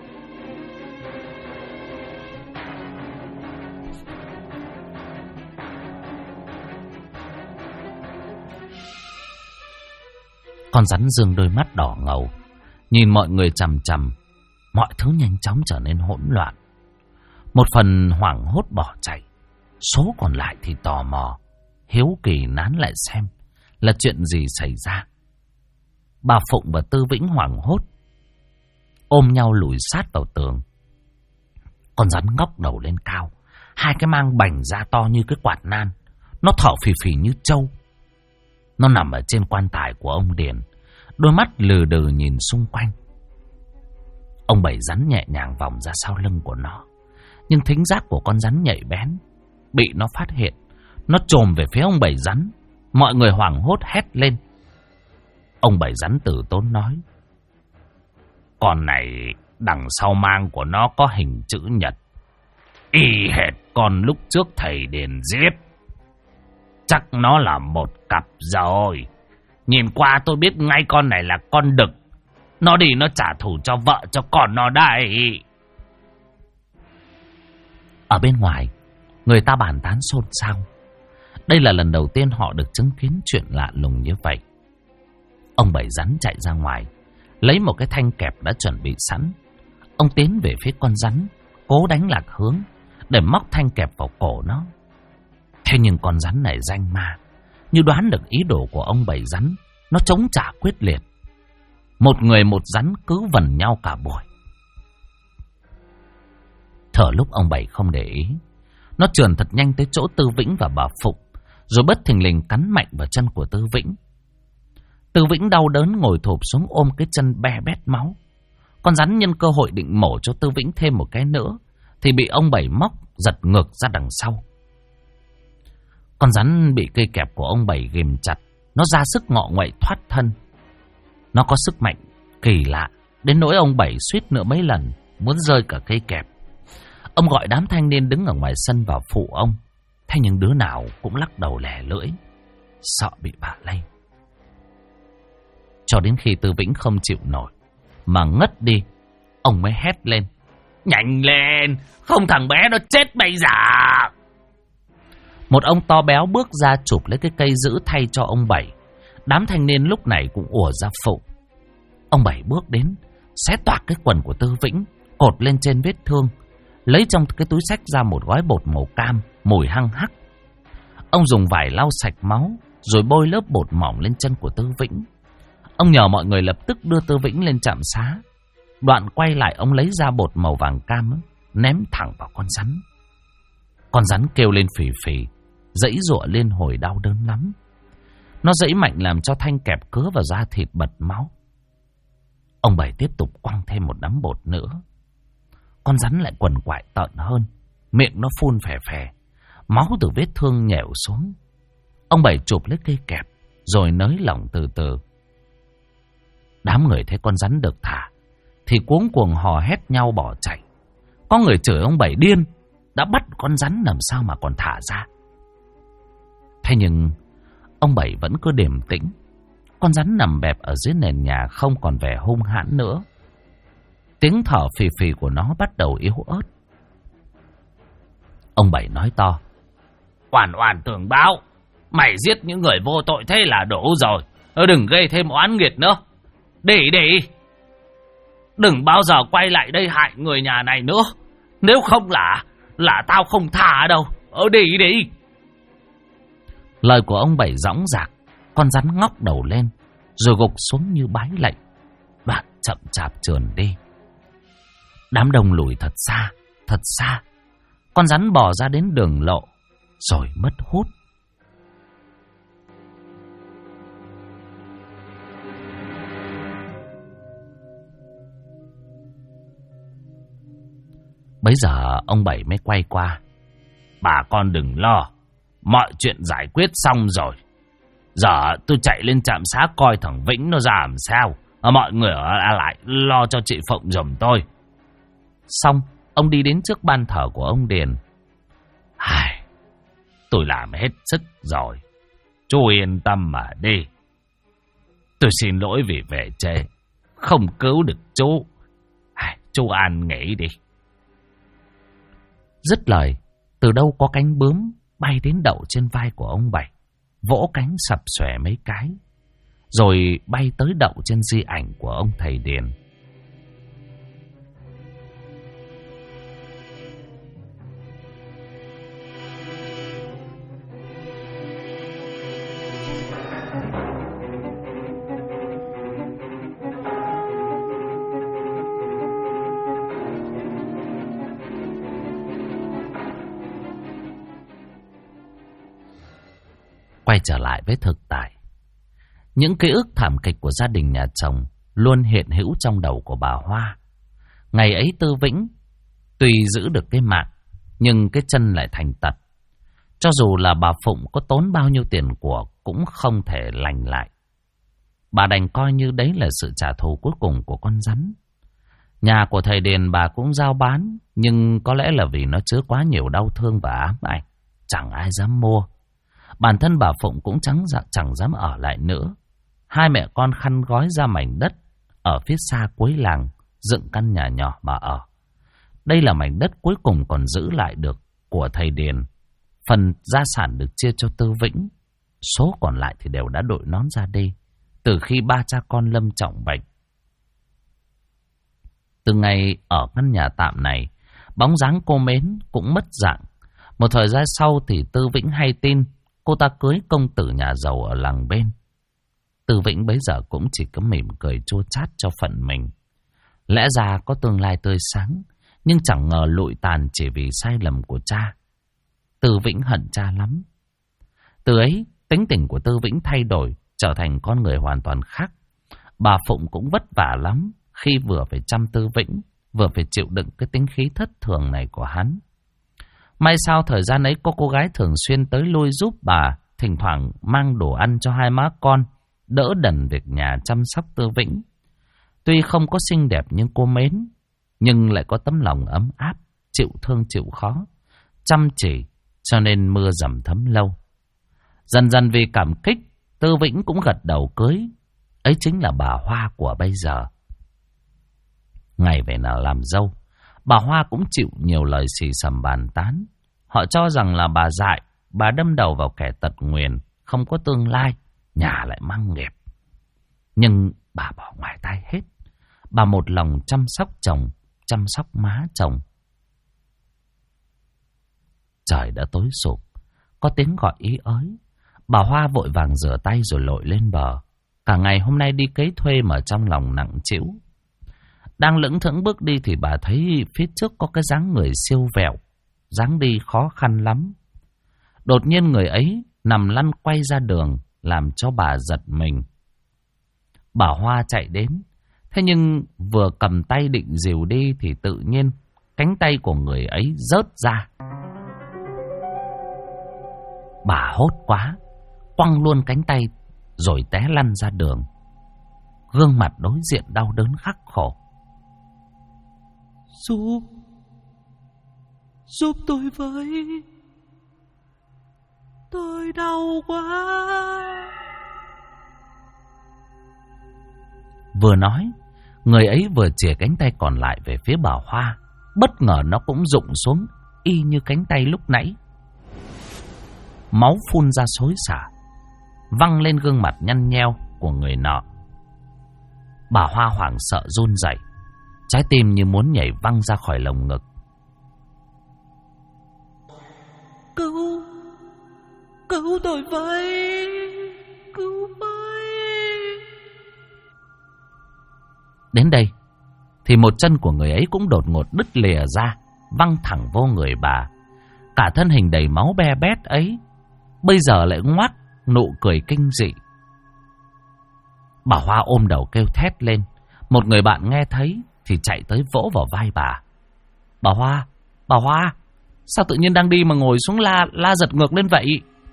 Con rắn dương đôi mắt đỏ ngầu, nhìn mọi người chằm chằm. Mọi thứ nhanh chóng trở nên hỗn loạn. Một phần hoảng hốt bỏ chạy, số còn lại thì tò mò, hiếu kỳ nán lại xem là chuyện gì xảy ra. Bà Phụng và Tư Vĩnh hoảng hốt, ôm nhau lùi sát vào tường. Con rắn ngóc đầu lên cao, hai cái mang bành ra to như cái quạt nan. Nó thở phì phì như trâu. Nó nằm ở trên quan tài của ông Điền, đôi mắt lừ đừ nhìn xung quanh. Ông Bảy rắn nhẹ nhàng vòng ra sau lưng của nó, nhưng thính giác của con rắn nhạy bén, bị nó phát hiện. Nó chồm về phía ông Bảy rắn. Mọi người hoảng hốt hét lên. Ông Bảy rắn từ tốn nói: con này đằng sau mang của nó có hình chữ nhật, y hệt con lúc trước thầy Điền giết. Chắc nó là một cặp rồi. Nhìn qua tôi biết ngay con này là con đực. Nó đi nó trả thù cho vợ cho con nó đây. Ở bên ngoài, người ta bàn tán xôn xao. Đây là lần đầu tiên họ được chứng kiến chuyện lạ lùng như vậy. Ông Bảy rắn chạy ra ngoài, lấy một cái thanh kẹp đã chuẩn bị sẵn. Ông tiến về phía con rắn, cố đánh lạc hướng để móc thanh kẹp vào cổ nó. Thế nhưng con rắn này danh ma, như đoán được ý đồ của ông Bảy rắn, nó chống trả quyết liệt. Một người một rắn cứ vần nhau cả buổi. Thở lúc ông Bảy không để ý, nó trườn thật nhanh tới chỗ Tư Vĩnh và bà Phụng, rồi bất thình lình cắn mạnh vào chân của Tư Vĩnh. Tư Vĩnh đau đớn ngồi thụp xuống ôm cái chân be bét máu. Con rắn nhân cơ hội định mổ cho Tư Vĩnh thêm một cái nữa, thì bị ông Bảy móc giật ngược ra đằng sau. Con rắn bị cây kẹp của ông Bảy ghìm chặt, nó ra sức ngọ nguậy thoát thân. Nó có sức mạnh kỳ lạ, đến nỗi ông Bảy suýt nữa mấy lần muốn rơi cả cây kẹp. Ông gọi đám thanh niên đứng ở ngoài sân vào phụ ông. Thế nhưng đứa nào cũng lắc đầu lẻ lưỡi, sợ bị bà lây. Cho đến khi Tư Vĩnh không chịu nổi mà ngất đi, ông mới hét lên: Nhanh lên, không thằng bé nó chết bây giờ. Một ông to béo bước ra chụp lấy cái cây giữ thay cho ông Bảy. Đám thanh niên lúc này cũng ùa ra phụ. Ông Bảy bước đến, xé toạc cái quần của Tư Vĩnh, cột lên trên vết thương, lấy trong cái túi xách ra một gói bột màu cam, mùi hăng hắc. Ông dùng vải lau sạch máu, rồi bôi lớp bột mỏng lên chân của Tư Vĩnh. Ông nhờ mọi người lập tức đưa Tư Vĩnh lên trạm xá. Đoạn quay lại, ông lấy ra bột màu vàng cam, ném thẳng vào con rắn. Con rắn kêu lên phì phì, giãy giụa lên hồi đau đớn lắm. Nó giãy mạnh làm cho thanh kẹp cứa vào da thịt bật máu. Ông Bảy tiếp tục quăng thêm một đám bột nữa. Con rắn lại quằn quại tợn hơn, miệng nó phun phè phè, máu từ vết thương nhèo xuống. Ông Bảy chụp lấy cây kẹp, rồi nới lỏng từ từ. Đám người thấy con rắn được thả thì cuống cuồng hò hét nhau bỏ chạy. Có người chửi ông Bảy điên, đã bắt con rắn làm sao mà còn thả ra. Thế nhưng ông Bảy vẫn cứ điềm tĩnh. Con rắn nằm bẹp ở dưới nền nhà không còn vẻ hung hãn nữa. Tiếng thở phì phì của nó bắt đầu yếu ớt. Ông Bảy nói to: Oan oan tường báo, mày giết những người vô tội thế là đủ rồi. Đừng gây thêm oán nghiệt nữa. Đi, đừng bao giờ quay lại đây hại người nhà này nữa. Nếu không là tao không tha đâu. Đi. Lời của ông Bảy dõng dạc. Con rắn ngóc đầu lên, rồi gục xuống như bái lệnh, đoạn chậm chạp trườn đi. Đám đông lùi thật xa. Con rắn bò ra đến đường lộ, rồi mất hút. Bấy giờ ông Bảy mới quay qua: Bà con đừng lo, mọi chuyện giải quyết xong rồi. Giờ tôi chạy lên trạm xá coi thằng Vĩnh nó ra làm sao. Mọi người ở lại lo cho chị Phụng giùm tôi. Xong, ông đi đến trước ban thờ của ông Điền. Tôi làm hết sức rồi, chú yên tâm mà đi. Tôi xin lỗi vì về trễ, không cứu được chú. Chú an nghỉ đi. Dứt lời, từ đâu có cánh bướm bay đến đậu trên vai của ông Bảy, vỗ cánh sập xòe mấy cái, rồi bay tới đậu trên di ảnh của ông thầy Điền. Quay trở lại với thực tại, những ký ức thảm kịch của gia đình nhà chồng luôn hiện hữu trong đầu của bà Hoa. Ngày ấy Tư Vĩnh tuy giữ được cái mạng, nhưng cái chân lại thành tật. Cho dù là bà Phụng có tốn bao nhiêu tiền của cũng không thể lành lại. Bà đành coi như đấy là sự trả thù cuối cùng của con rắn. Nhà của thầy Điền bà cũng giao bán, nhưng có lẽ là vì nó chứa quá nhiều đau thương và ám ảnh, chẳng ai dám mua. Bản thân bà Phụng cũng chẳng dám ở lại nữa. Hai mẹ con khăn gói ra mảnh đất ở phía xa cuối làng, dựng căn nhà nhỏ mà ở. Đây là mảnh đất cuối cùng còn giữ lại được của thầy Điền. Phần gia sản được chia cho Tư Vĩnh, số còn lại thì đều đã đội nón ra đi từ khi ba cha con lâm trọng bệnh. Từ ngày ở căn nhà tạm này, bóng dáng cô Mến cũng mất dạng. Một thời gian sau thì Tư Vĩnh hay tin cô ta cưới công tử nhà giàu ở làng bên. Tư Vĩnh bấy giờ cũng chỉ có mỉm cười chua chát cho phận mình. Lẽ ra có tương lai tươi sáng, nhưng chẳng ngờ lụi tàn chỉ vì sai lầm của cha. Tư Vĩnh hận cha lắm. Từ ấy, tính tình của Tư Vĩnh thay đổi, trở thành con người hoàn toàn khác. Bà Phụng cũng vất vả lắm khi vừa phải chăm Tư Vĩnh, vừa phải chịu đựng cái tính khí thất thường này của hắn. May sao thời gian ấy có cô gái thường xuyên tới lui giúp bà, thỉnh thoảng mang đồ ăn cho hai má con, đỡ đần việc nhà chăm sóc Tư Vĩnh. Tuy không có xinh đẹp nhưng cô Mến, nhưng lại có tấm lòng ấm áp, chịu thương chịu khó, chăm chỉ, cho nên mưa dầm thấm lâu. Dần dần vì cảm kích, Tư Vĩnh cũng gật đầu cưới. Ấy chính là bà Hoa của bây giờ. Ngày về nào làm dâu, Bà Hoa cũng chịu nhiều lời xì xầm bàn tán. Họ cho rằng là bà dại, bà đâm đầu vào kẻ tật nguyền, không có tương lai, nhà lại mang nghiệp. Nhưng bà bỏ ngoài tai hết. Bà một lòng chăm sóc chồng, chăm sóc má chồng. Trời đã tối sụp, có tiếng gọi ý ới. Bà Hoa vội vàng rửa tay rồi lội lên bờ. Cả ngày hôm nay đi cấy thuê mà trong lòng nặng trĩu. Đang lững thững bước đi thì bà thấy phía trước có cái dáng người siêu vẹo, dáng đi khó khăn lắm. Đột nhiên người ấy nằm lăn quay ra đường, làm cho bà giật mình. Bà Hoa chạy đến, thế nhưng vừa cầm tay định dìu đi thì tự nhiên cánh tay của người ấy rớt ra. Bà hốt quá, quăng luôn cánh tay rồi té lăn ra đường. Gương mặt đối diện đau đớn khắc khổ. Giúp tôi với, tôi đau quá. Vừa nói, người ấy vừa chìa cánh tay còn lại về phía bà Hoa. Bất ngờ nó cũng rụng xuống y như cánh tay lúc nãy. Máu phun ra xối xả, văng lên gương mặt nhăn nheo của người nọ. Bà Hoa hoảng sợ run rẩy, trái tim như muốn nhảy văng ra khỏi lồng ngực. Cứu tôi với, cứu với. Đến đây thì một chân của người ấy cũng đột ngột đứt lìa ra, văng thẳng vô người bà. Cả thân hình đầy máu be bét ấy bây giờ lại ngoác nụ cười kinh dị. Bà Hoa ôm đầu kêu thét lên. Một người bạn nghe thấy thì chạy tới vỗ vào vai bà. Bà Hoa, sao tự nhiên đang đi mà ngồi xuống la giật ngược lên vậy?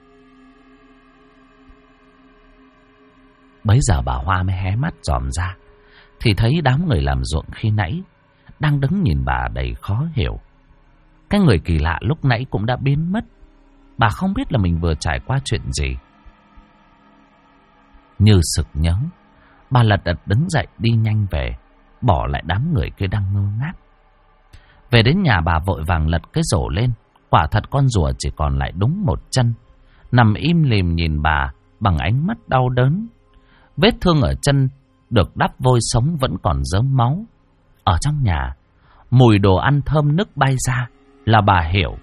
Bấy giờ bà Hoa mới hé mắt dòm ra, thì thấy đám người làm ruộng khi nãy đang đứng nhìn bà đầy khó hiểu. Cái người kỳ lạ lúc nãy cũng đã biến mất. Bà không biết là mình vừa trải qua chuyện gì. Như sực nhớ, bà lật đật đứng dậy đi nhanh về, bỏ lại đám người kia đang ngơ ngác. Về đến nhà bà vội vàng lật cái rổ lên. Quả thật con rùa chỉ còn lại đúng một chân, nằm im lìm nhìn bà bằng ánh mắt đau đớn. Vết thương ở chân được đắp vôi sống vẫn còn rớm máu. Ở trong nhà, mùi đồ ăn thơm nức bay ra là bà hiểu.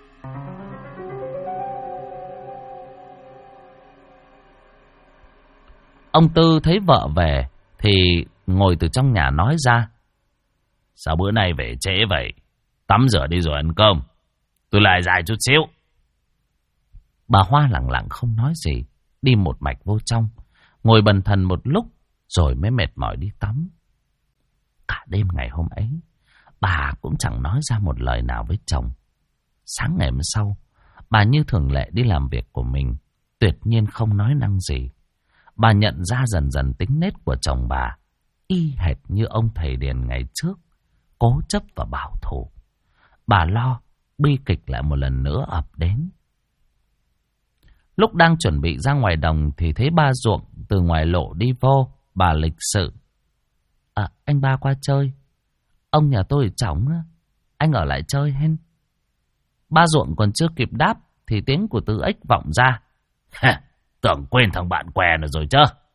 Ông Tư thấy vợ về thì ngồi từ trong nhà nói ra: Sao bữa nay về trễ vậy? Tắm rửa đi rồi ăn cơm, tôi lại dài chút xíu. Bà Hoa lặng lặng không nói gì, đi một mạch vô trong, ngồi bần thần một lúc rồi mới mệt mỏi đi tắm. Cả đêm ngày hôm ấy, bà cũng chẳng nói ra một lời nào với chồng. Sáng ngày hôm sau, bà như thường lệ đi làm việc của mình, tuyệt nhiên không nói năng gì. Bà nhận ra dần dần tính nết của chồng bà, y hệt như ông thầy Điền ngày trước, cố chấp và bảo thủ. Bà lo bi kịch lại một lần nữa ập đến. Lúc đang chuẩn bị ra ngoài đồng thì thấy ba ruộng từ ngoài lộ đi vô. Bà lịch sự: Anh ba qua chơi, ông nhà tôi ở trỏng, anh ở lại chơi hen. Ba ruộng còn chưa kịp đáp thì tiếng của Tư Ếch vọng ra: Tưởng quên thằng bạn què nữa rồi chứ.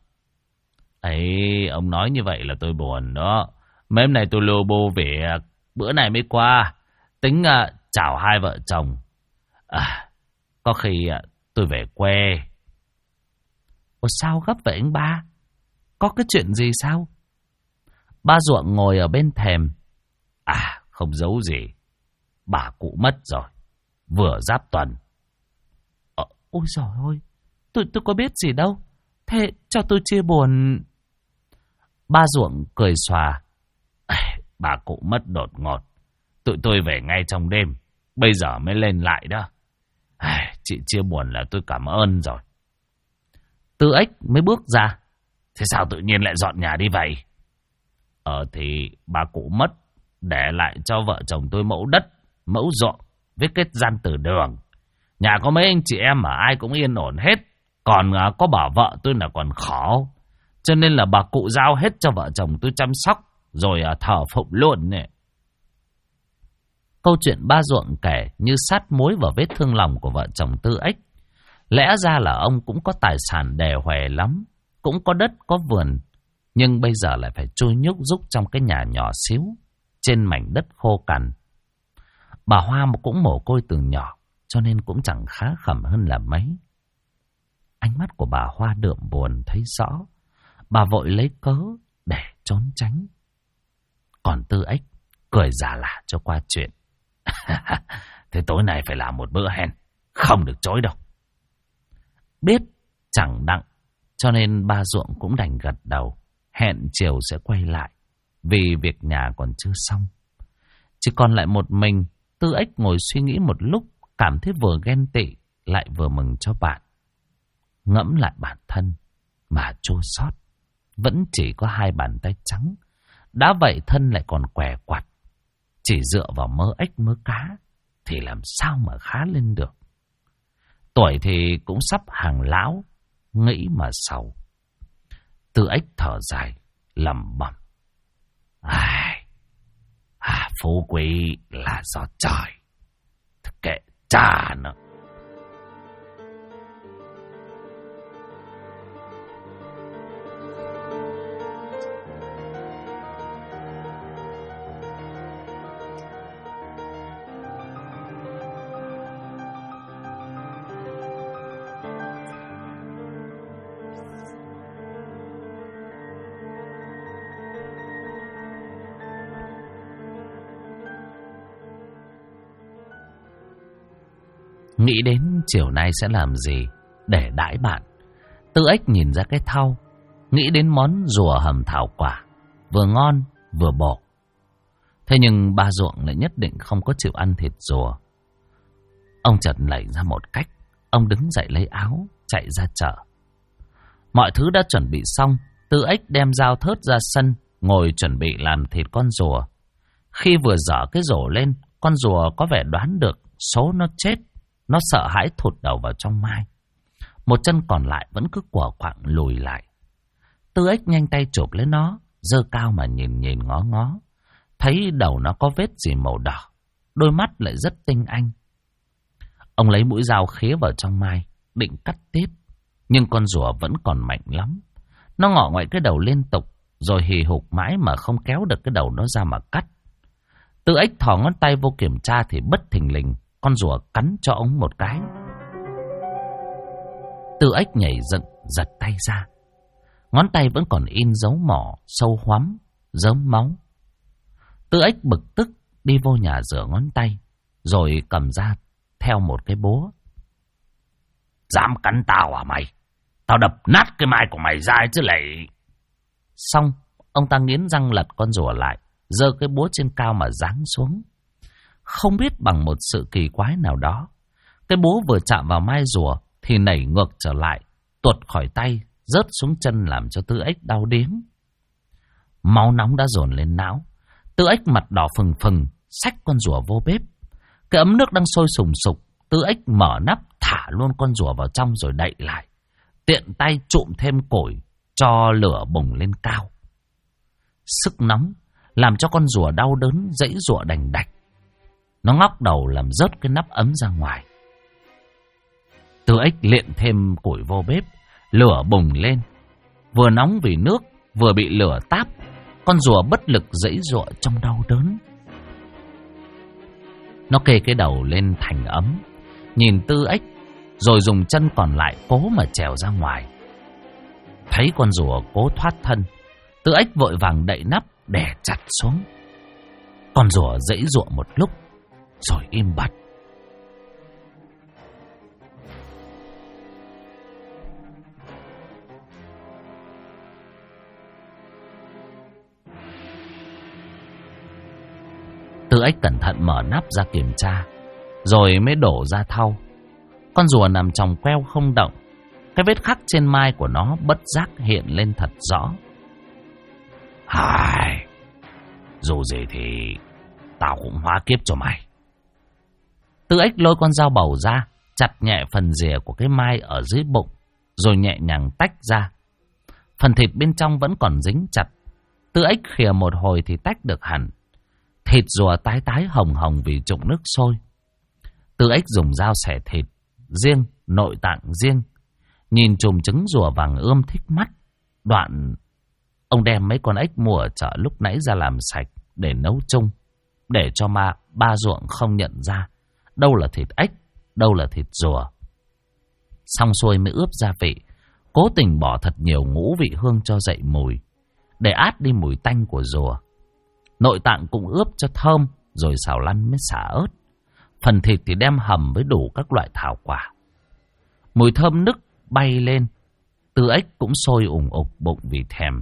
Ấy, ông nói như vậy là tôi buồn đó. Mấy hôm nay tôi lô bô việc, bữa này mới qua, tính chào hai vợ chồng. Có khi tôi về quê. Ủa sao gấp vậy anh ba? Có cái chuyện gì sao? Ba ruộng ngồi ở bên thềm: Không giấu gì, bà cụ mất rồi, vừa giáp tuần. Ôi giời ơi, tôi có biết gì đâu. Thế cho tôi chia buồn. Ba ruộng cười xòa: Bà cụ mất đột ngột, tụi tôi về ngay trong đêm, bây giờ mới lên lại đó. Chị chia buồn là tôi cảm ơn rồi. Tư Ếch mới bước ra: Thế sao tự nhiên lại dọn nhà đi vậy? Thì bà cụ mất, để lại cho vợ chồng tôi mẫu đất, mẫu ruộng với kết gian từ đường. Nhà có mấy anh chị em mà ai cũng yên ổn hết, còn có bà vợ tôi là còn khó. Cho nên là bà cụ giao hết cho vợ chồng tôi chăm sóc, rồi thờ phụng luôn nè. Câu chuyện ba ruộng kể như sát muối vào vết thương lòng của vợ chồng Tư Ếch. Lẽ ra là ông cũng có tài sản đề huề lắm, cũng có đất có vườn, nhưng bây giờ lại phải chui nhúc rúc trong cái nhà nhỏ xíu trên mảnh đất khô cằn. Bà Hoa cũng mồ côi từ nhỏ, cho nên cũng chẳng khá khẩm hơn là mấy. Ánh mắt của bà Hoa đượm buồn thấy rõ, bà vội lấy cớ để trốn tránh. Còn Tư Ếch cười giả lả cho qua chuyện. Thế tối nay phải làm một bữa hen, không được chối đâu. Biết chẳng đặng, cho nên ba ruộng cũng đành gật đầu, hẹn chiều sẽ quay lại, vì việc nhà còn chưa xong. Chỉ còn lại một mình, Tư Ếch ngồi suy nghĩ một lúc, cảm thấy vừa ghen tị lại vừa mừng cho bạn. Ngẫm lại bản thân mà chua xót, vẫn chỉ có 2 bàn tay trắng, đã vậy thân lại còn què quặt, chỉ dựa vào mớ ếch mớ cá thì làm sao mà khá lên được. Tuổi thì cũng sắp hàng lão, nghĩ mà sầu. Tư Ếch thở dài lẩm bẩm: phú quý là do trời, kệ cha nữa. Nghĩ đến chiều nay sẽ làm gì để đãi bạn, Tư Ếch nhìn ra cái thau, nghĩ đến món rùa hầm thảo quả, vừa ngon vừa bổ. Thế nhưng ba ruộng lại nhất định không có chịu ăn thịt rùa. Ông chợt nảy ra một cách, ông đứng dậy lấy áo, chạy ra chợ. Mọi thứ đã chuẩn bị xong, Tư Ếch đem dao thớt ra sân, ngồi chuẩn bị làm thịt con rùa. Khi vừa dở cái rổ lên, con rùa có vẻ đoán được số nó chết. Nó sợ hãi thụt đầu vào trong mai. Một chân còn lại vẫn cứ quở quạng lùi lại. Tư Ếch nhanh tay chụp lấy nó, giơ cao mà nhìn ngó ngó. Thấy đầu nó có vết gì màu đỏ, đôi mắt lại rất tinh anh. Ông lấy mũi dao khía vào trong mai, định cắt tiếp. Nhưng con rùa vẫn còn mạnh lắm. Nó ngọ ngoại cái đầu liên tục, rồi hì hục mãi mà không kéo được cái đầu nó ra mà cắt. Tư Ếch thò ngón tay vô kiểm tra thì bất thình lình, con rùa cắn cho ông một cái. Tư Ếch nhảy dựng, giật tay ra. Ngón tay vẫn còn in dấu mỏ sâu hoắm, rớm máu. Tư Ếch bực tức đi vô nhà rửa ngón tay, rồi cầm ra theo một cái búa. Dám cắn tao à mày? Tao đập nát cái mai của mày ra chứ lại. Xong, ông ta nghiến răng lật con rùa lại, giơ cái búa trên cao mà giáng xuống. Không biết bằng một sự kỳ quái nào đó, cái búa vừa chạm vào mai rùa thì nảy ngược trở lại, tuột khỏi tay, rớt xuống chân làm cho Tư Ếch đau điếng. Máu nóng đã dồn lên não. Tư Ếch mặt đỏ phừng phừng, xách con rùa vô bếp. Cái ấm nước đang sôi sùng sục, Tư Ếch mở nắp thả luôn con rùa vào trong rồi đậy lại. Tiện tay trụm thêm củi cho lửa bùng lên cao. Sức nóng làm cho con rùa đau đớn giãy giụa đành đạch. Nó ngóc đầu làm rớt cái nắp ấm ra ngoài. Tư Ếch liện thêm củi vô bếp, lửa bùng lên. Vừa nóng vì nước, vừa bị lửa táp, con rùa bất lực giãy giụa trong đau đớn. Nó kê cái đầu lên thành ấm, nhìn Tư Ếch, rồi dùng chân còn lại cố mà trèo ra ngoài. Thấy con rùa cố thoát thân, Tư Ếch vội vàng đậy nắp đè chặt xuống. Con rùa giãy giụa một lúc rồi im bặt. Tư Ếch cẩn thận mở nắp ra kiểm tra, rồi mới đổ ra thau. Con rùa nằm chòng queo không động. Cái vết khắc trên mai của nó bất giác hiện lên thật rõ. Hài, dù gì thì tao cũng hóa kiếp cho mày. Tư Ếch lôi con dao bầu ra, chặt nhẹ phần rìa của cái mai ở dưới bụng, rồi nhẹ nhàng tách ra. Phần thịt bên trong vẫn còn dính chặt. Tư Ếch khìa một hồi thì tách được hẳn. Thịt rùa tái tái hồng hồng vì trụng nước sôi. Tư Ếch dùng dao xẻ thịt riêng, nội tạng riêng. Nhìn chùm trứng rùa vàng ươm thích mắt. Đoạn ông đem mấy con ếch mua ở chợ lúc nãy ra làm sạch để nấu chung, để cho ba ruộng không nhận ra đâu là thịt ếch, đâu là thịt rùa. Xong xuôi mới ướp gia vị, cố tình bỏ thật nhiều ngũ vị hương cho dậy mùi, để át đi mùi tanh của rùa. Nội tạng cũng ướp cho thơm, rồi xào lăn mới xả ớt. Phần thịt thì đem hầm với đủ các loại thảo quả. Mùi thơm nức bay lên, Tư Ếch cũng sôi ủng ục bụng vì thèm.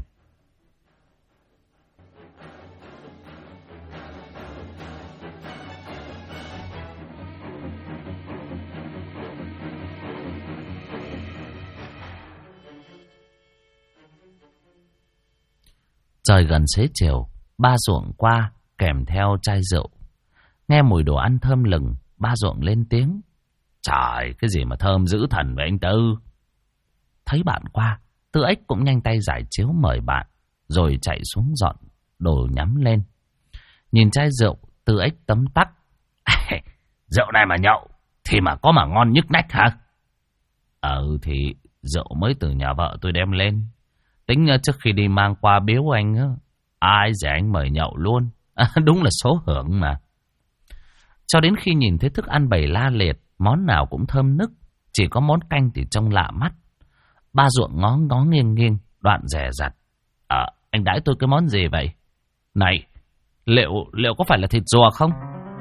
Trời gần xế chiều, ba ruộng qua kèm theo chai rượu. Nghe mùi đồ ăn thơm lừng, ba ruộng lên tiếng. Trời, cái gì mà thơm dữ thần vậy anh Tư? Thấy bạn qua, Tư Ếch cũng nhanh tay giải chiếu mời bạn, rồi chạy xuống dọn đồ nhắm lên. Nhìn chai rượu, Tư Ếch tấm tắc. Rượu này mà nhậu, thì mà có mà ngon nhức nách hả? Thì rượu mới từ nhà vợ tôi đem lên. Tính trước khi đi mang qua biếu anh á, ai dè anh mời nhậu luôn. Đúng là số hưởng mà. Cho đến khi nhìn thấy thức ăn bày la liệt, món nào cũng thơm nức, chỉ có món canh thì trông lạ mắt. Ba ruộng ngó ngó nghiêng nghiêng, đoạn dè dặt. Anh đãi tôi cái món gì vậy? Này, liệu có phải là thịt rùa không?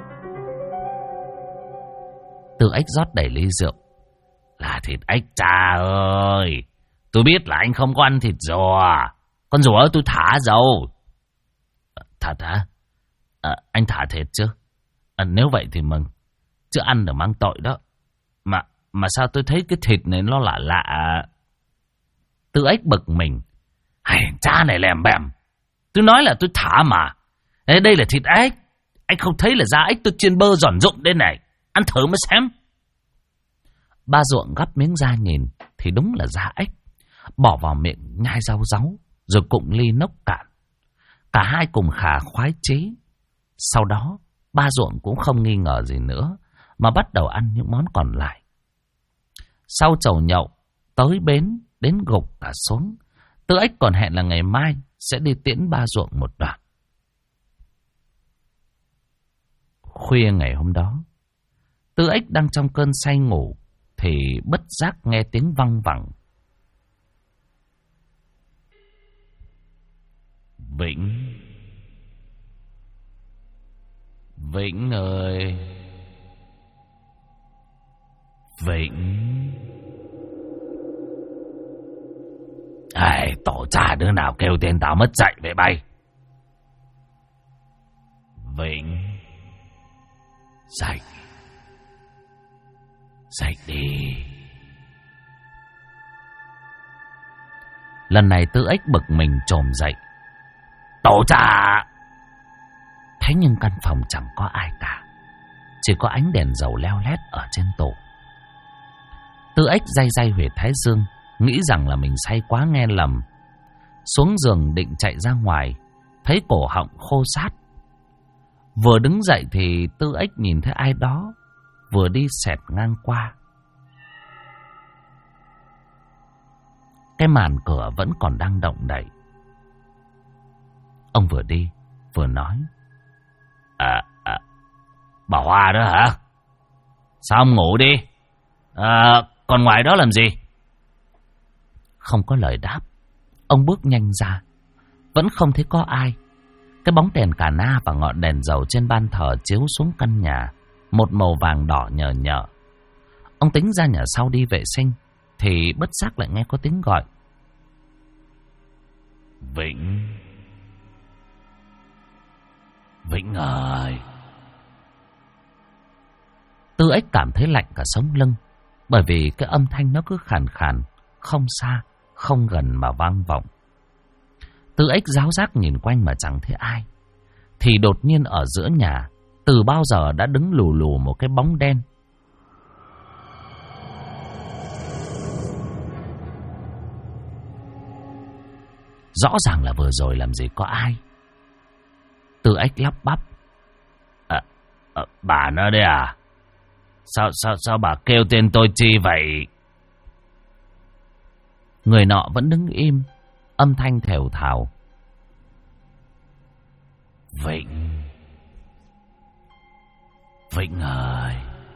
Tư Ếch rót đầy ly rượu. Là thịt ếch cha ơi! Tôi biết là anh không có ăn thịt rùa. Con rùa tôi thả rồi. Thật hả? Anh thả thịt chứ? Nếu vậy thì mừng. Chứ ăn được mang tội đó. Mà sao tôi thấy cái thịt này nó lạ lạ. Tư Ếch bực mình. Cha này lèm bèm. Tôi nói là tôi thả mà. Đây là thịt ếch. Anh không thấy là da ếch tôi chiên bơ giòn rụng đây này. Ăn thử mới xem. Ba ruộng gắp miếng da nhìn thì đúng là da ếch. Bỏ vào miệng nhai rau ráu, rồi cụng ly nốc cạn. Cả hai cùng khà khoái chế. Sau đó, ba ruộng cũng không nghi ngờ gì nữa, mà bắt đầu ăn những món còn lại. Sau chầu nhậu, tới bến, đến gục cả xuống. Tư Ếch còn hẹn là ngày mai sẽ đi tiễn ba ruộng một đoạn. Khuya ngày hôm đó, Tư Ếch đang trong cơn say ngủ, thì bất giác nghe tiếng văng vẳng. Vĩnh, Vĩnh ơi, Vĩnh. Tổ cha đứa nào kêu tên tao mất dạy vậy bay. Vĩnh, dậy, dậy đi. Lần này Tư Ếch bực mình chồm dậy. Tổ cha! Thế nhưng căn phòng chẳng có ai cả, chỉ có ánh đèn dầu leo lét ở trên tủ. Tư Ếch day day huyệt thái dương, nghĩ rằng là mình say quá nghe lầm. Xuống giường định chạy ra ngoài, thấy cổ họng khô sát. Vừa đứng dậy thì Tư Ếch nhìn thấy ai đó vừa đi xẹt ngang qua. Cái màn cửa vẫn còn đang động đậy. Ông vừa đi vừa nói. Bà Hoa đó hả? Sao ông ngủ đi? Còn ngoài đó làm gì? Không có lời đáp. Ông bước nhanh ra. Vẫn không thấy có ai. Cái bóng đèn cà na và ngọn đèn dầu trên ban thờ chiếu xuống căn nhà, một màu vàng đỏ nhờ nhợ. Ông tính ra nhà sau đi vệ sinh, thì bất giác lại nghe có tiếng gọi. Vĩnh, Vĩnh ơi. Tư Ếch cảm thấy lạnh cả sống lưng, bởi vì cái âm thanh nó cứ khàn khàn, không xa, không gần mà vang vọng. Tư Ếch ráo rác nhìn quanh mà chẳng thấy ai. Thì đột nhiên ở giữa nhà, từ bao giờ đã đứng lù lù một cái bóng đen. Rõ ràng là vừa rồi làm gì có ai. Tư Ếch lắp bắp. Bà nó đấy à? Sao bà kêu tên tôi chi vậy? Người nọ vẫn đứng im, âm thanh thều thào. Vịnh ơi.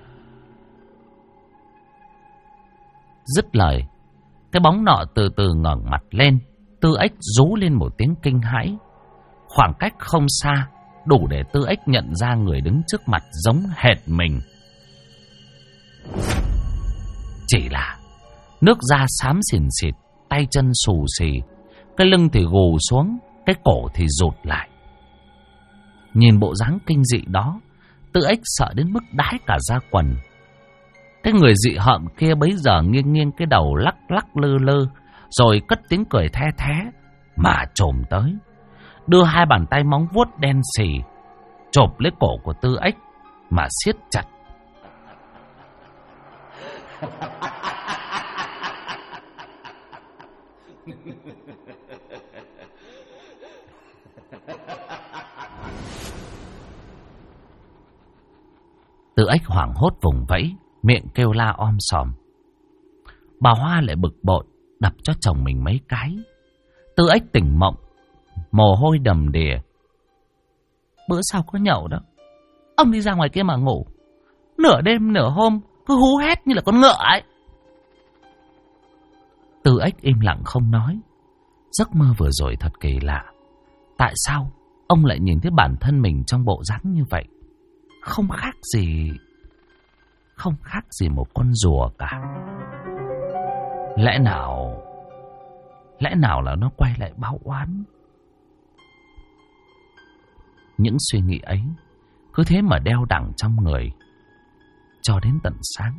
Dứt lời, cái bóng nọ từ từ ngẩng mặt lên. Tư Ếch rú lên một tiếng kinh hãi. Khoảng cách không xa, đủ để Tư Ếch nhận ra người đứng trước mặt giống hệt mình. Chỉ là nước da xám xìn xịt, tay chân xù xì, cái lưng thì gù xuống, cái cổ thì rụt lại. Nhìn bộ dáng kinh dị đó, Tư Ếch sợ đến mức đái cả da quần. Cái người dị hợm kia bấy giờ nghiêng nghiêng cái đầu, lắc lắc lư lư, rồi cất tiếng cười the thé mà chồm tới, đưa hai bàn tay móng vuốt đen xì chộp lấy cổ của Tư Ếch mà siết chặt. Tư Ếch hoảng hốt vùng vẫy, miệng kêu la om sòm. Bà Hoa lại bực bội, đập cho chồng mình mấy cái. Tư Ếch tỉnh mộng, mồ hôi đầm đìa. Bữa sau có nhậu đó, ông đi ra ngoài kia mà ngủ, nửa đêm nửa hôm cứ hú hét như là con ngựa ấy. Tư Ếch im lặng không nói. Giấc mơ vừa rồi thật kỳ lạ. Tại sao ông lại nhìn thấy bản thân mình trong bộ dáng như vậy? Không khác gì một con rùa cả. Lẽ nào là nó quay lại báo oán? Những suy nghĩ ấy cứ thế mà đeo đẳng trong người cho đến tận sáng.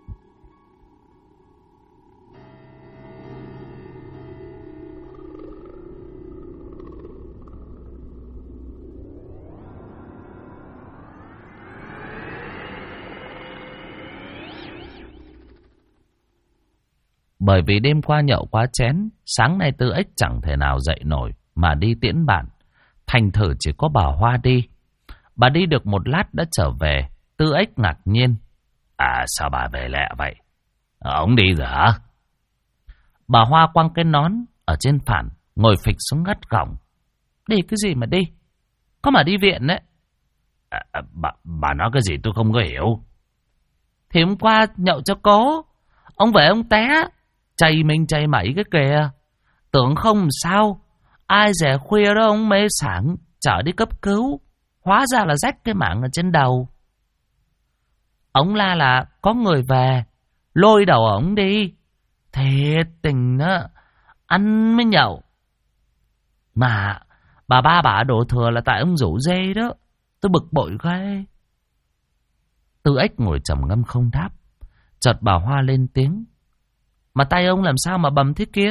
Bởi vì đêm qua nhậu quá chén, sáng nay Tư Ếch chẳng thể nào dậy nổi mà đi tiễn bạn. Thành thử chỉ có bà Hoa đi. Bà đi được một lát đã trở về. Tư Ếch ngạc nhiên. À, sao bà về lẹ vậy? Ông đi rồi hả? Bà Hoa quăng cái nón ở trên phản, ngồi phịch xuống ngất gỏng. Đi cái gì mà đi? Có mà đi viện đấy. Bà nói cái gì tôi không có hiểu. Thì hôm qua nhậu cho cố, ông về ông té, chày mình chày mẩy cái kìa. Tưởng không sao, ai dè khuya đó ông mê sảng chở đi cấp cứu, hóa ra là rách cái mảng ở trên đầu. Ông la là có người về, lôi đầu ông đi. Thiệt tình á, ăn mới nhậu. Mà bà đổ thừa là tại ông rủ dê đó. Tôi bực bội ghê. Tư Ếch ngồi trầm ngâm không đáp. Chợt bà Hoa lên tiếng. Mà tay ông làm sao mà bầm thế kia?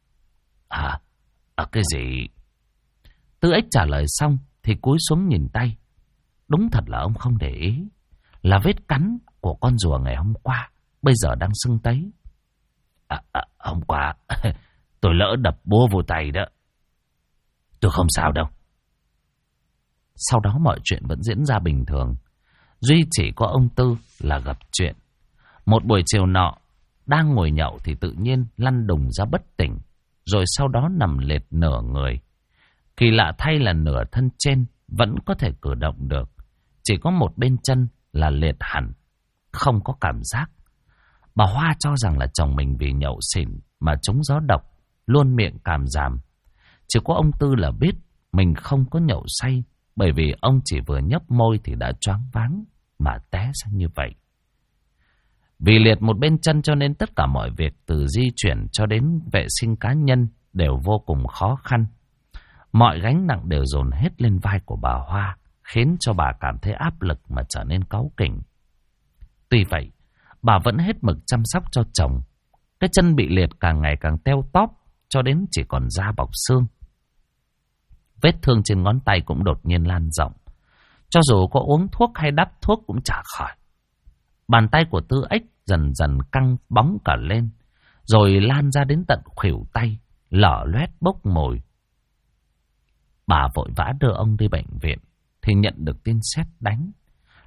Cái gì? Tư Ếch trả lời xong thì cúi xuống nhìn tay. Đúng thật là ông không để ý, là vết cắn của con rùa ngày hôm qua bây giờ đang sưng tấy. Hôm qua tôi lỡ đập búa vô tay đó. Tôi không sao đâu. Sau đó mọi chuyện vẫn diễn ra bình thường. Duy chỉ có ông Tư là gặp chuyện. Một buổi chiều nọ, đang ngồi nhậu thì tự nhiên lăn đùng ra bất tỉnh, rồi sau đó nằm liệt nửa người. Kỳ lạ thay là nửa thân trên vẫn có thể cử động được, chỉ có một bên chân là liệt hẳn, không có cảm giác. Bà Hoa cho rằng là chồng mình vì nhậu xỉn mà trúng gió độc, luôn miệng càm ràm. Chỉ có ông Tư là biết mình không có nhậu say, bởi vì ông chỉ vừa nhấp môi thì đã choáng váng mà té ra như vậy. Vì liệt một bên chân cho nên tất cả mọi việc từ di chuyển cho đến vệ sinh cá nhân đều vô cùng khó khăn. Mọi gánh nặng đều dồn hết lên vai của bà Hoa, khiến cho bà cảm thấy áp lực mà trở nên cáu kỉnh. Tuy vậy, bà vẫn hết mực chăm sóc cho chồng. Cái chân bị liệt càng ngày càng teo tóp, cho đến chỉ còn da bọc xương. Vết thương trên ngón tay cũng đột nhiên lan rộng. Cho dù có uống thuốc hay đắp thuốc cũng chả khỏi. Bàn tay của Tư Ếch dần dần căng bóng cả lên, rồi lan ra đến tận khuỷu tay, lở loét bốc mồi. Bà vội vã đưa ông đi bệnh viện, thì nhận được tin sét đánh.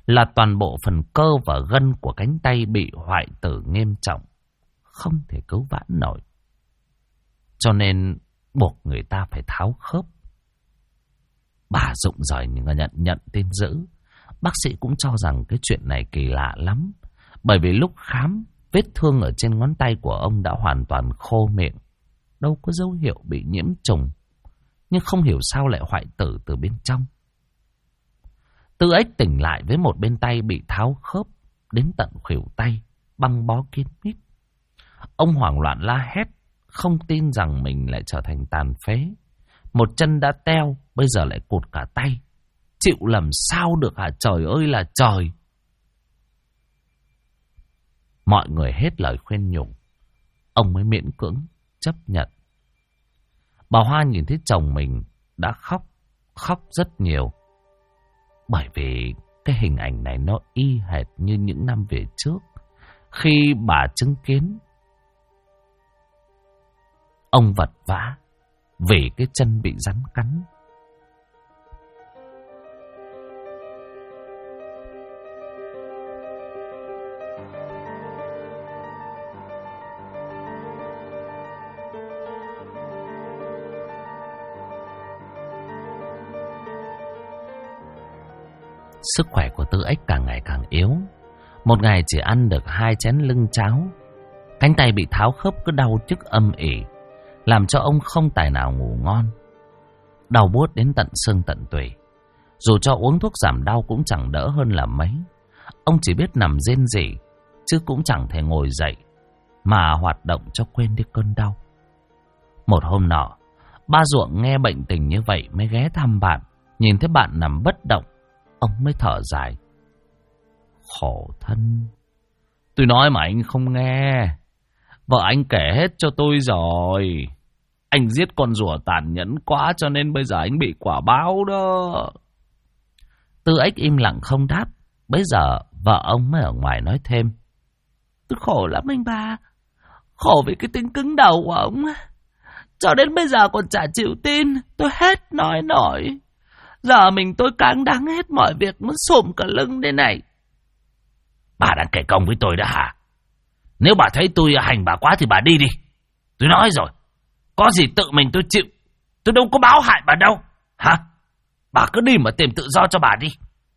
là toàn bộ phần cơ và gân của cánh tay bị hoại tử nghiêm trọng, không thể cứu vãn nổi. Cho nên buộc người ta phải tháo khớp. Bà rụng rời nhận tin dữ. Bác sĩ cũng cho rằng cái chuyện này kỳ lạ lắm. Bởi vì lúc khám, vết thương ở trên ngón tay của ông đã hoàn toàn khô miệng, đâu có dấu hiệu bị nhiễm trùng. Nhưng không hiểu sao lại hoại tử từ bên trong. Tư Ếch tỉnh lại với một bên tay bị tháo khớp đến tận khuỷu tay, băng bó kín mít. Ông hoảng loạn la hét, không tin rằng mình lại trở thành tàn phế. Một chân đã teo, bây giờ lại cụt cả tay. Chịu làm sao được hả, trời ơi là trời. Mọi người hết lời khuyên nhủ, ông mới miễn cưỡng chấp nhận. Bà Hoa nhìn thấy chồng mình đã khóc rất nhiều. Bởi vì cái hình ảnh này nó y hệt như những năm về trước, khi bà chứng kiến ông vật vã vì cái chân bị rắn cắn. Sức khỏe của Tư Ếch càng ngày càng yếu. Một ngày chỉ ăn được 2 chén lưng cháo. Cánh tay bị tháo khớp cứ đau nhức âm ỉ, làm cho ông không tài nào ngủ ngon. Đau buốt đến tận xương tận tủy. Dù cho uống thuốc giảm đau cũng chẳng đỡ hơn là mấy. Ông chỉ biết nằm rên rỉ, chứ cũng chẳng thể ngồi dậy mà hoạt động cho quên đi cơn đau. Một hôm nọ, ba Ruộng nghe bệnh tình như vậy mới ghé thăm bạn. Nhìn thấy bạn nằm bất động, ông mới thở dài. Khổ thân. Tôi nói mà anh không nghe. Vợ anh kể hết cho tôi rồi. Anh giết con rùa tàn nhẫn quá, cho nên bây giờ anh bị quả báo đó. Tư Ếch im lặng không đáp. Bây giờ vợ ông mới ở ngoài nói thêm. Tôi khổ lắm anh ba. Khổ vì cái tính cứng đầu của ông. Cho đến bây giờ còn chả chịu tin. Tôi hết nói nổi. Giờ mình tôi cáng đáng hết mọi việc, nó xổm cả lưng đây này. Bà đang kể công với tôi đó hả? Nếu bà thấy tôi hành bà quá thì bà đi đi. Tôi nói rồi, có gì tự mình tôi chịu. Tôi đâu có báo hại bà đâu. Hả? Bà cứ đi mà tìm tự do cho bà đi.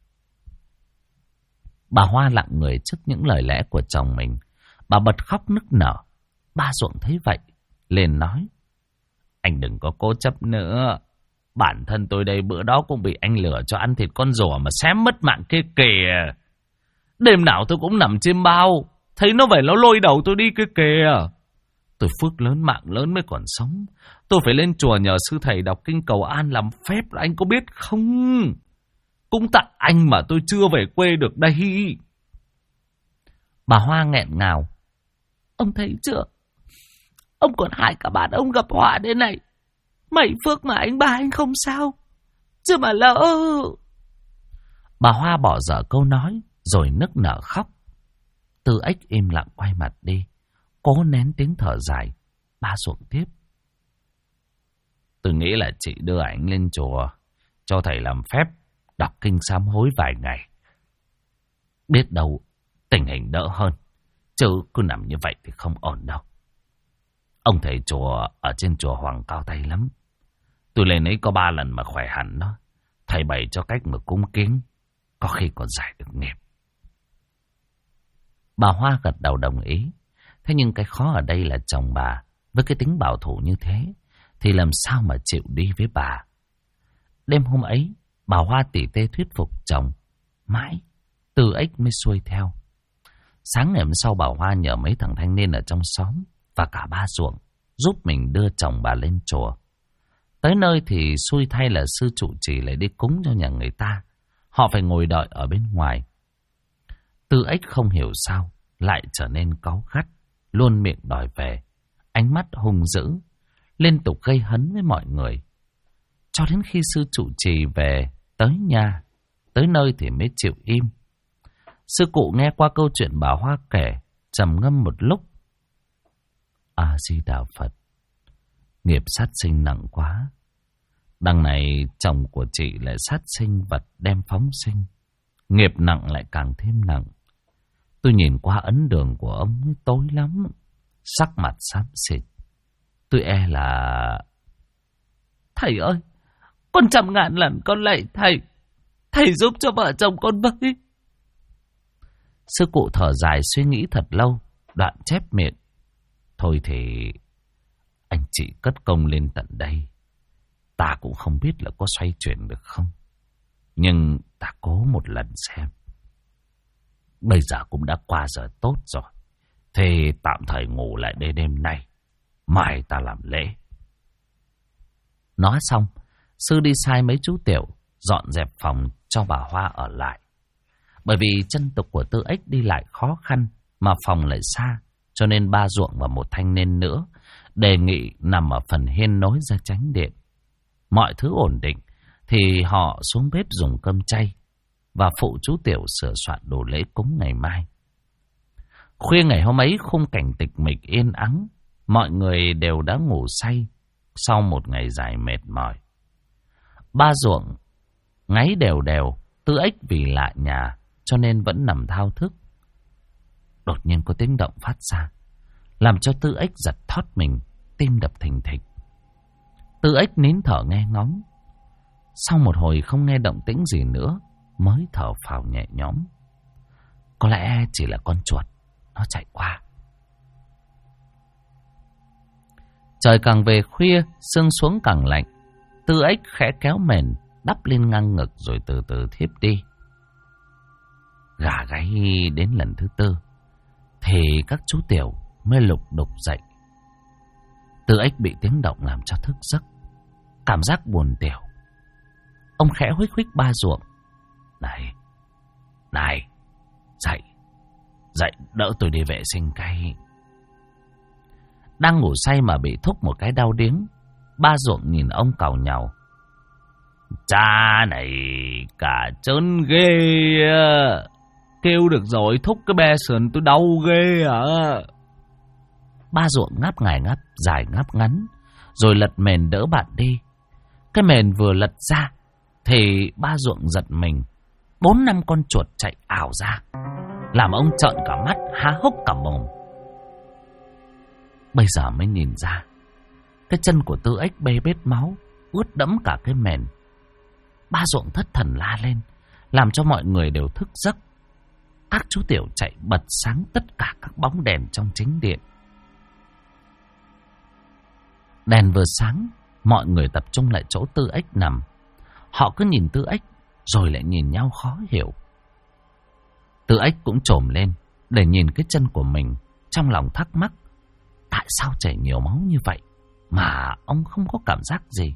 Bà Hoa lặng người trước những lời lẽ của chồng mình. Bà bật khóc nức nở. Ba Ruộng thấy vậy liền nói. Anh đừng có cố chấp nữa. Bản thân tôi đây bữa đó cũng bị anh lừa cho ăn thịt con rùa mà xém mất mạng kia kìa. Đêm nào tôi cũng nằm chiêm bao, thấy nó về nó lôi đầu tôi đi kia kìa. Tôi phước lớn mạng lớn mới còn sống. Tôi phải lên chùa nhờ sư thầy đọc kinh cầu an làm phép, anh có biết không? Cũng tại anh mà tôi chưa về quê được đây. Bà Hoa nghẹn ngào. Ông thấy chưa? Ông còn hại cả bạn ông gặp họa đây này. Mày phước mà anh ba anh không sao. Chứ mà lỡ. Bà Hoa bỏ dở câu nói rồi nức nở khóc. Tư Ếch im lặng quay mặt đi, cố nén tiếng thở dài. Ba Ruộng tiếp. Tôi nghĩ là chị đưa ảnh lên chùa cho thầy làm phép, đọc kinh sám hối vài ngày. Biết đâu tình hình đỡ hơn. Chứ cứ nằm như vậy thì không ổn đâu. Ông thầy chùa ở trên chùa Hoàng cao tay lắm. Tôi lên ấy có 3 lần mà khỏe hẳn đó. Thầy bày cho cách mà cúng kiến, có khi còn giải được nghiệp. Bà Hoa gật đầu đồng ý. Thế nhưng cái khó ở đây là chồng bà với cái tính bảo thủ như thế thì làm sao mà chịu đi với bà. Đêm hôm ấy, bà Hoa tỉ tê thuyết phục chồng. Mãi Tư Ếch mới xuôi theo. Sáng ngày hôm sau, bà Hoa nhờ mấy thằng thanh niên ở trong xóm và cả ba Ruộng giúp mình đưa chồng bà lên chùa. Tới nơi thì xui thay là sư trụ trì lại đi cúng cho nhà người ta. Họ phải ngồi đợi ở bên ngoài. Tư Ếch không hiểu sao lại trở nên cáu gắt, luôn miệng đòi về, ánh mắt hung dữ, liên tục gây hấn với mọi người. Cho đến khi sư trụ trì về tới nhà, tới nơi thì mới chịu im. Sư cụ nghe qua câu chuyện bà Hoa kể, trầm ngâm một lúc. A Di Đà Phật, nghiệp sát sinh nặng quá. Đằng này chồng của chị lại sát sinh vật đem phóng sinh, Nghiệp nặng lại càng thêm nặng. Tôi nhìn qua ấn đường của ông ấy tối lắm, sắc mặt xám xịt. Tôi e là... Thầy ơi, con 100.000 lần con lạy thầy. Thầy giúp cho vợ chồng con với. Sư cụ thở dài suy nghĩ thật lâu, đoạn chép miệng. Thôi thì anh chị cất công lên tận đây. Ta cũng không biết là có xoay chuyển được không. Nhưng ta cố một lần xem. Bây giờ cũng đã qua giờ tốt rồi. Thế tạm thời ngủ lại đây đêm nay. Mai ta làm lễ. Nói xong, sư đi sai mấy chú tiểu dọn dẹp phòng cho bà Hoa ở lại. Bởi vì chân tục của Tư Ếch đi lại khó khăn mà phòng lại xa, cho nên ba Ruộng và một thanh niên nữa đề nghị nằm ở phần hiên nối ra chánh điện. Mọi thứ ổn định thì họ xuống bếp dùng cơm chay và phụ chú tiểu sửa soạn đồ lễ cúng ngày mai. Khuya ngày hôm ấy khung cảnh tịch mịch yên ắng, mọi người đều đã ngủ say sau một ngày dài mệt mỏi. Ba Ruộng ngáy đều đều, Tư Ếch vì lạ nhà cho nên vẫn nằm thao thức. Đột nhiên có tiếng động phát ra, làm cho Tư Ếch giật thót mình, tim đập thình thịch. Tư Ếch nín thở nghe ngóng. Sau một hồi không nghe động tĩnh gì nữa, mới thở phào nhẹ nhõm. Có lẽ chỉ là con chuột nó chạy qua. Trời càng về khuya, sương xuống càng lạnh. Tư Ếch khẽ kéo mền đắp lên ngang ngực rồi từ từ thiếp đi. Gà gáy đến lần thứ 4 thì các chú tiểu mới lục đục dậy. Tư Ếch bị tiếng động làm cho thức giấc, cảm giác buồn tiểu. Ông khẽ huých huých ba Ruộng. Này, dậy, đỡ tôi đi vệ sinh cái. Đang ngủ say mà bị thúc một cái đau điếng. Ba Ruộng nhìn ông càu nhàu. Cha này cả trơn ghê à. Kêu được rồi, thúc cái be sườn tôi đau ghê à. Ba Ruộng ngáp ngài ngáp dài ngáp ngắn, rồi lật mền đỡ bạn đi. Cái mền vừa lật ra thì ba Ruộng giật mình. 4-5 con chuột chạy ảo ra, làm ông trợn cả mắt, há hốc cả mồm. Bây giờ mới nhìn ra, cái chân của Tư Ếch bê bết máu, ướt đẫm cả cái mền. Ba Ruộng thất thần la lên, làm cho mọi người đều thức giấc. Các chú tiểu chạy bật sáng tất cả các bóng đèn trong chính điện. Đèn vừa sáng, mọi người tập trung lại chỗ Tư Ếch nằm. Họ cứ nhìn Tư Ếch rồi lại nhìn nhau khó hiểu. Tư Ếch cũng trồm lên để nhìn cái chân của mình, trong lòng thắc mắc tại sao chảy nhiều máu như vậy mà ông không có cảm giác gì.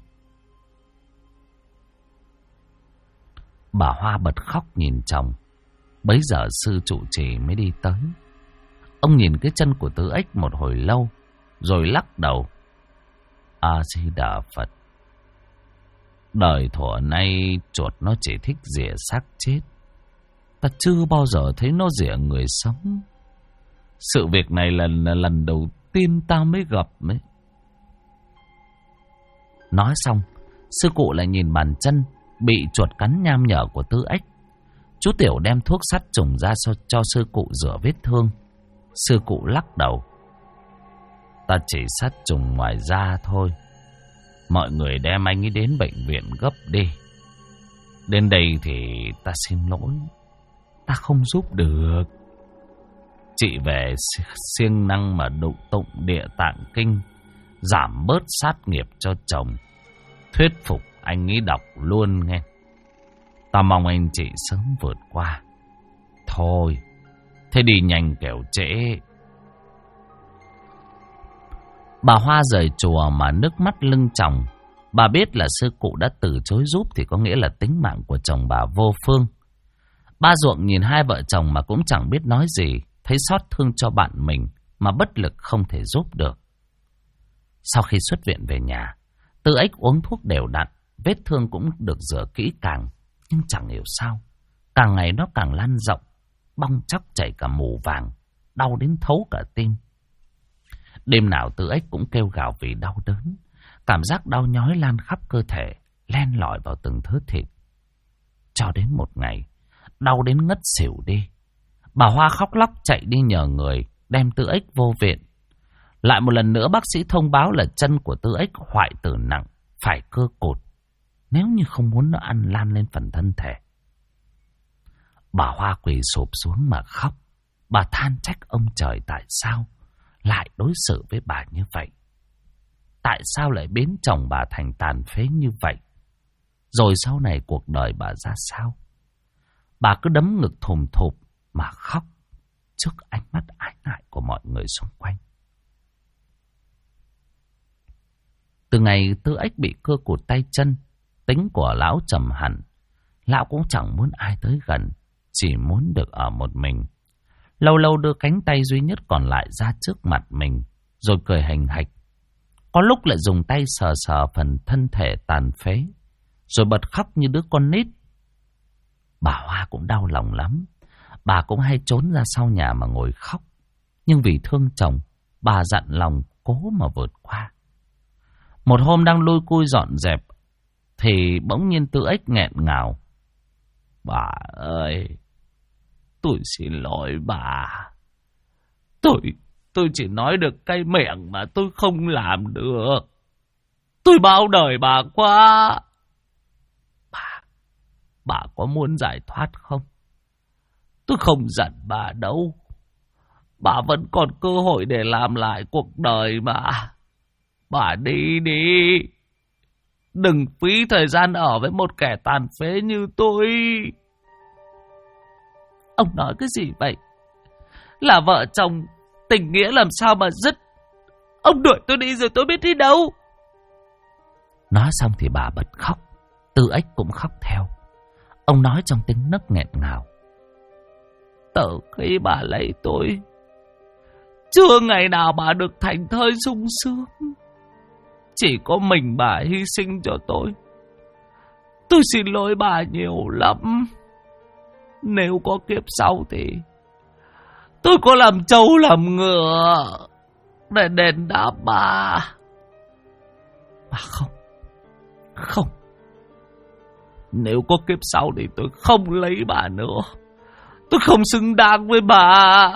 Bà Hoa bật khóc nhìn chồng. Bấy giờ sư trụ trì mới đi tới. Ông nhìn cái chân của Tư Ếch một hồi lâu rồi lắc đầu. A Di Đà Phật. Đời thuở nay chuột nó chỉ thích rỉa xác chết. Ta chưa bao giờ thấy nó rỉa người sống. Sự việc này là lần đầu tiên ta mới gặp ấy. Nói xong, sư cụ lại nhìn bàn chân bị chuột cắn nham nhở của Tư Ếch. Chú tiểu đem thuốc sát trùng ra cho sư cụ rửa vết thương. Sư cụ lắc đầu. Ta chỉ sát trùng ngoài da thôi. Mọi người đem anh ấy đến bệnh viện gấp đi. Đến đây thì ta xin lỗi, ta không giúp được. Chị về siêng năng mà đụng tụng Địa Tạng Kinh, giảm bớt sát nghiệp cho chồng. Thuyết phục anh ấy đọc luôn nghe. Ta mong anh chị sớm vượt qua. Thôi, thế đi nhanh kẻo trễ. Bà Hoa rời chùa mà nước mắt lưng tròng. Bà biết là sư cụ đã từ chối giúp thì có nghĩa là tính mạng của chồng bà vô phương. Ba Ruộng nhìn hai vợ chồng mà cũng chẳng biết nói gì, thấy xót thương cho bạn mình mà bất lực không thể giúp được. Sau khi xuất viện về nhà, Tư Ếch uống thuốc đều đặn, vết thương cũng được rửa kỹ càng, nhưng chẳng hiểu sao càng ngày nó càng lan rộng, bong chóc chảy cả mù vàng, đau đến thấu cả tim. Đêm nào Tư Ếch cũng kêu gào vì đau đớn, cảm giác đau nhói lan khắp cơ thể, len lỏi vào từng thớ thịt. Cho đến một ngày, đau đến ngất xỉu đi. Bà Hoa khóc lóc chạy đi nhờ người đem Tư Ích vô viện. Lại một lần nữa bác sĩ thông báo là chân của Tư Ích hoại tử nặng, phải cơ cột, nếu như không muốn nó ăn lan lên phần thân thể. Bà Hoa quỳ sụp xuống mà khóc. Bà than trách ông trời tại sao lại đối xử với bà như vậy. Tại sao lại biến chồng bà thành tàn phế như vậy? Rồi sau này cuộc đời bà ra sao? Bà cứ đấm ngực thùm thụp mà khóc trước ánh mắt ái ngại của mọi người xung quanh. Từ ngày Tư Ích bị cưa cụt tay chân, tính của lão trầm hẳn. Lão cũng chẳng muốn ai tới gần, chỉ muốn được ở một mình. Lâu lâu đưa cánh tay duy nhất còn lại ra trước mặt mình, rồi cười hành hạch. Có lúc lại dùng tay sờ sờ phần thân thể tàn phế, rồi bật khóc như đứa con nít. Bà Hoa cũng đau lòng lắm. Bà cũng hay trốn ra sau nhà mà ngồi khóc. Nhưng vì thương chồng, bà dặn lòng cố mà vượt qua. Một hôm đang lôi cui dọn dẹp, thì bỗng nhiên Tư Ích nghẹn ngào. Bà ơi, tôi xin lỗi bà. Tôi chỉ nói được cái miệng mà tôi không làm được. Tôi bao đời bà quá. Bà có muốn giải thoát không? Tôi không giận bà đâu. Bà vẫn còn cơ hội để làm lại cuộc đời mà. Bà đi đi. Đừng phí thời gian ở với một kẻ tàn phế như tôi. Ông nói cái gì vậy? Là vợ chồng, tình nghĩa làm sao mà dứt? Ông đuổi tôi đi rồi tôi biết đi đâu. Nói xong thì bà bật khóc. Tư Ích cũng khóc theo. Ông nói trong tiếng nấc nghẹn ngào. Từ khi bà lấy tôi, chưa ngày nào bà được thành thơi sung sướng. Chỉ có mình bà hy sinh cho tôi. Tôi xin lỗi bà nhiều lắm. Nếu có kiếp sau thì tôi có làm trâu làm ngựa để đền đáp bà. Bà không. Nếu có kiếp sau thì tôi không lấy bà nữa. Tôi không xứng đáng với bà.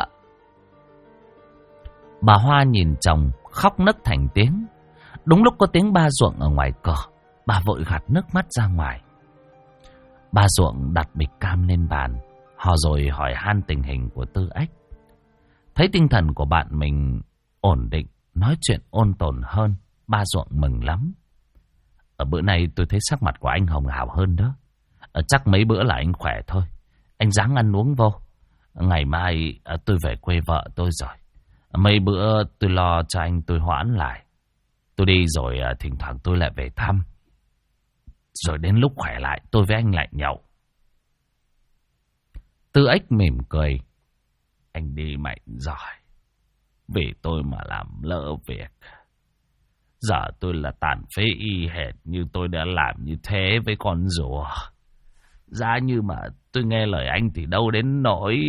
Bà Hoa nhìn chồng khóc nấc thành tiếng. Đúng lúc có tiếng ba Ruộng ở ngoài cửa, bà vội gạt nước mắt ra ngoài. Ba Ruộng đặt bịch cam lên bàn, họ rồi hỏi han tình hình của Tư Ích. Thấy tinh thần của bạn mình ổn định, nói chuyện ôn tồn hơn, ba Ruộng mừng lắm. Ở bữa nay tôi thấy sắc mặt của anh hồng hào hơn đó. Chắc mấy bữa là anh khỏe thôi. Anh ráng ăn uống vô. Ngày mai tôi về quê vợ tôi rồi. Mấy bữa tôi lo cho anh tôi hoãn lại. Tôi đi rồi thỉnh thoảng tôi lại về thăm. Rồi đến lúc khỏe lại tôi với anh lại nhậu. Tư Ích mỉm cười. Anh đi mạnh giỏi. Vì tôi mà làm lỡ việc. Giờ tôi là tàn phế y hệt như tôi đã làm như thế với con rùa. Giá như mà tôi nghe lời anh thì đâu đến nỗi.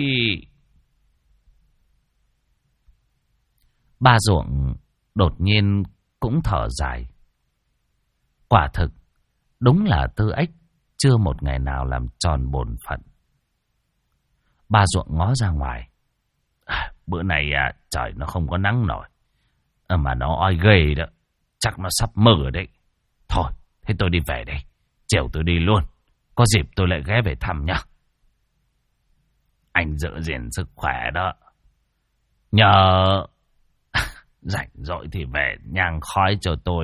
Ba Ruộng đột nhiên cũng thở dài. Quả thực, đúng là Tư Ích chưa một ngày nào làm tròn bổn phận. Ba Ruộng ngó ra ngoài. Bữa này trời nó không có nắng nổi. Mà nó oi ghê đó. Chắc nó sắp mưa đấy. Thôi, thế tôi đi về đây. Chiều tôi đi luôn. Có dịp tôi lại ghé về thăm nhá. Anh giữ gìn sức khỏe đó. Nhờ rảnh rỗi thì về nhang khói cho tôi.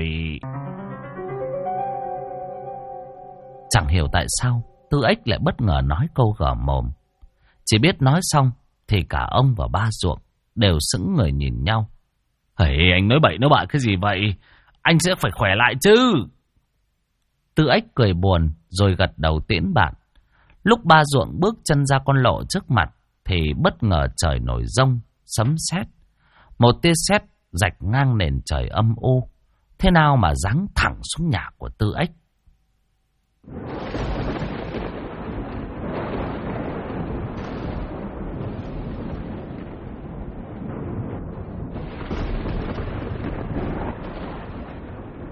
Chẳng hiểu tại sao Tư Ích lại bất ngờ nói câu gở mồm. Chỉ biết nói xong thì cả ông và ba Ruộng đều sững người nhìn nhau. Hey, anh nói bậy nói bạ cái gì vậy? Anh sẽ phải khỏe lại chứ. Tư Ích cười buồn rồi gật đầu tiễn bạn. Lúc ba Ruộng bước chân ra con lộ trước mặt thì bất ngờ trời nổi giông, sấm sét. Một tia sét rạch ngang nền trời âm u. Thế nào mà giáng thẳng xuống nhà của Tư Ích.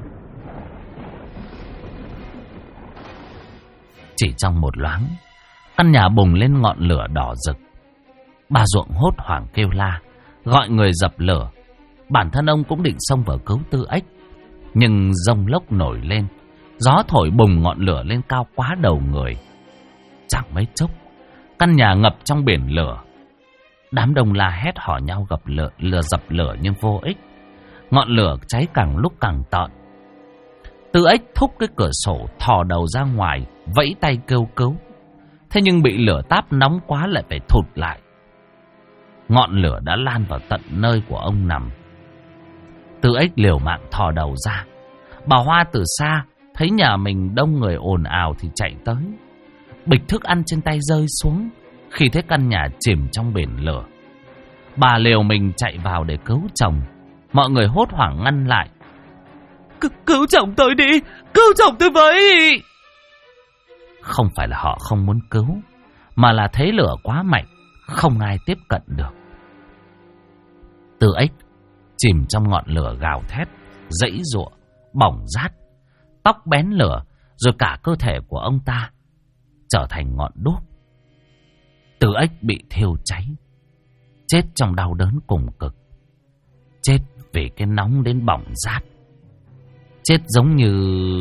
Chỉ trong một loáng, Căn nhà bùng lên ngọn lửa đỏ rực. Bà Ruộng hốt hoảng kêu la, gọi người dập lửa. Bản thân ông cũng định xông vào cứu Tư Ếch, nhưng giông lốc nổi lên, gió thổi bùng ngọn lửa lên cao quá đầu người. Chẳng mấy chốc, căn nhà ngập trong biển lửa. Đám đông la hét hò nhau dập lửa nhưng vô ích. Ngọn lửa cháy càng lúc càng tợn. Tư Ếch thúc cái cửa sổ, thò đầu ra ngoài, vẫy tay kêu cứu. Thế nhưng bị lửa táp nóng quá lại phải thụt lại. Ngọn lửa đã lan vào tận nơi của ông nằm. Tư Ếch liều mạng thò đầu ra. Bà Hoa từ xa thấy nhà mình đông người ồn ào thì chạy tới. Bịch thức ăn trên tay rơi xuống khi thấy căn nhà chìm trong biển lửa. Bà liều mình chạy vào để cứu chồng. Mọi người hốt hoảng ngăn lại. Cứu chồng tôi đi, cứu chồng tôi với. Không phải là họ không muốn cứu, mà là thấy lửa quá mạnh, không ai tiếp cận được. Tư Ếch chìm trong ngọn lửa gào thét, giãy giụa, bỏng rát, tóc bén lửa, rồi cả cơ thể của ông ta trở thành ngọn đuốc. Tư Ếch bị thiêu cháy, chết trong đau đớn cùng cực, chết vì cái nóng đến bỏng rát, chết giống như...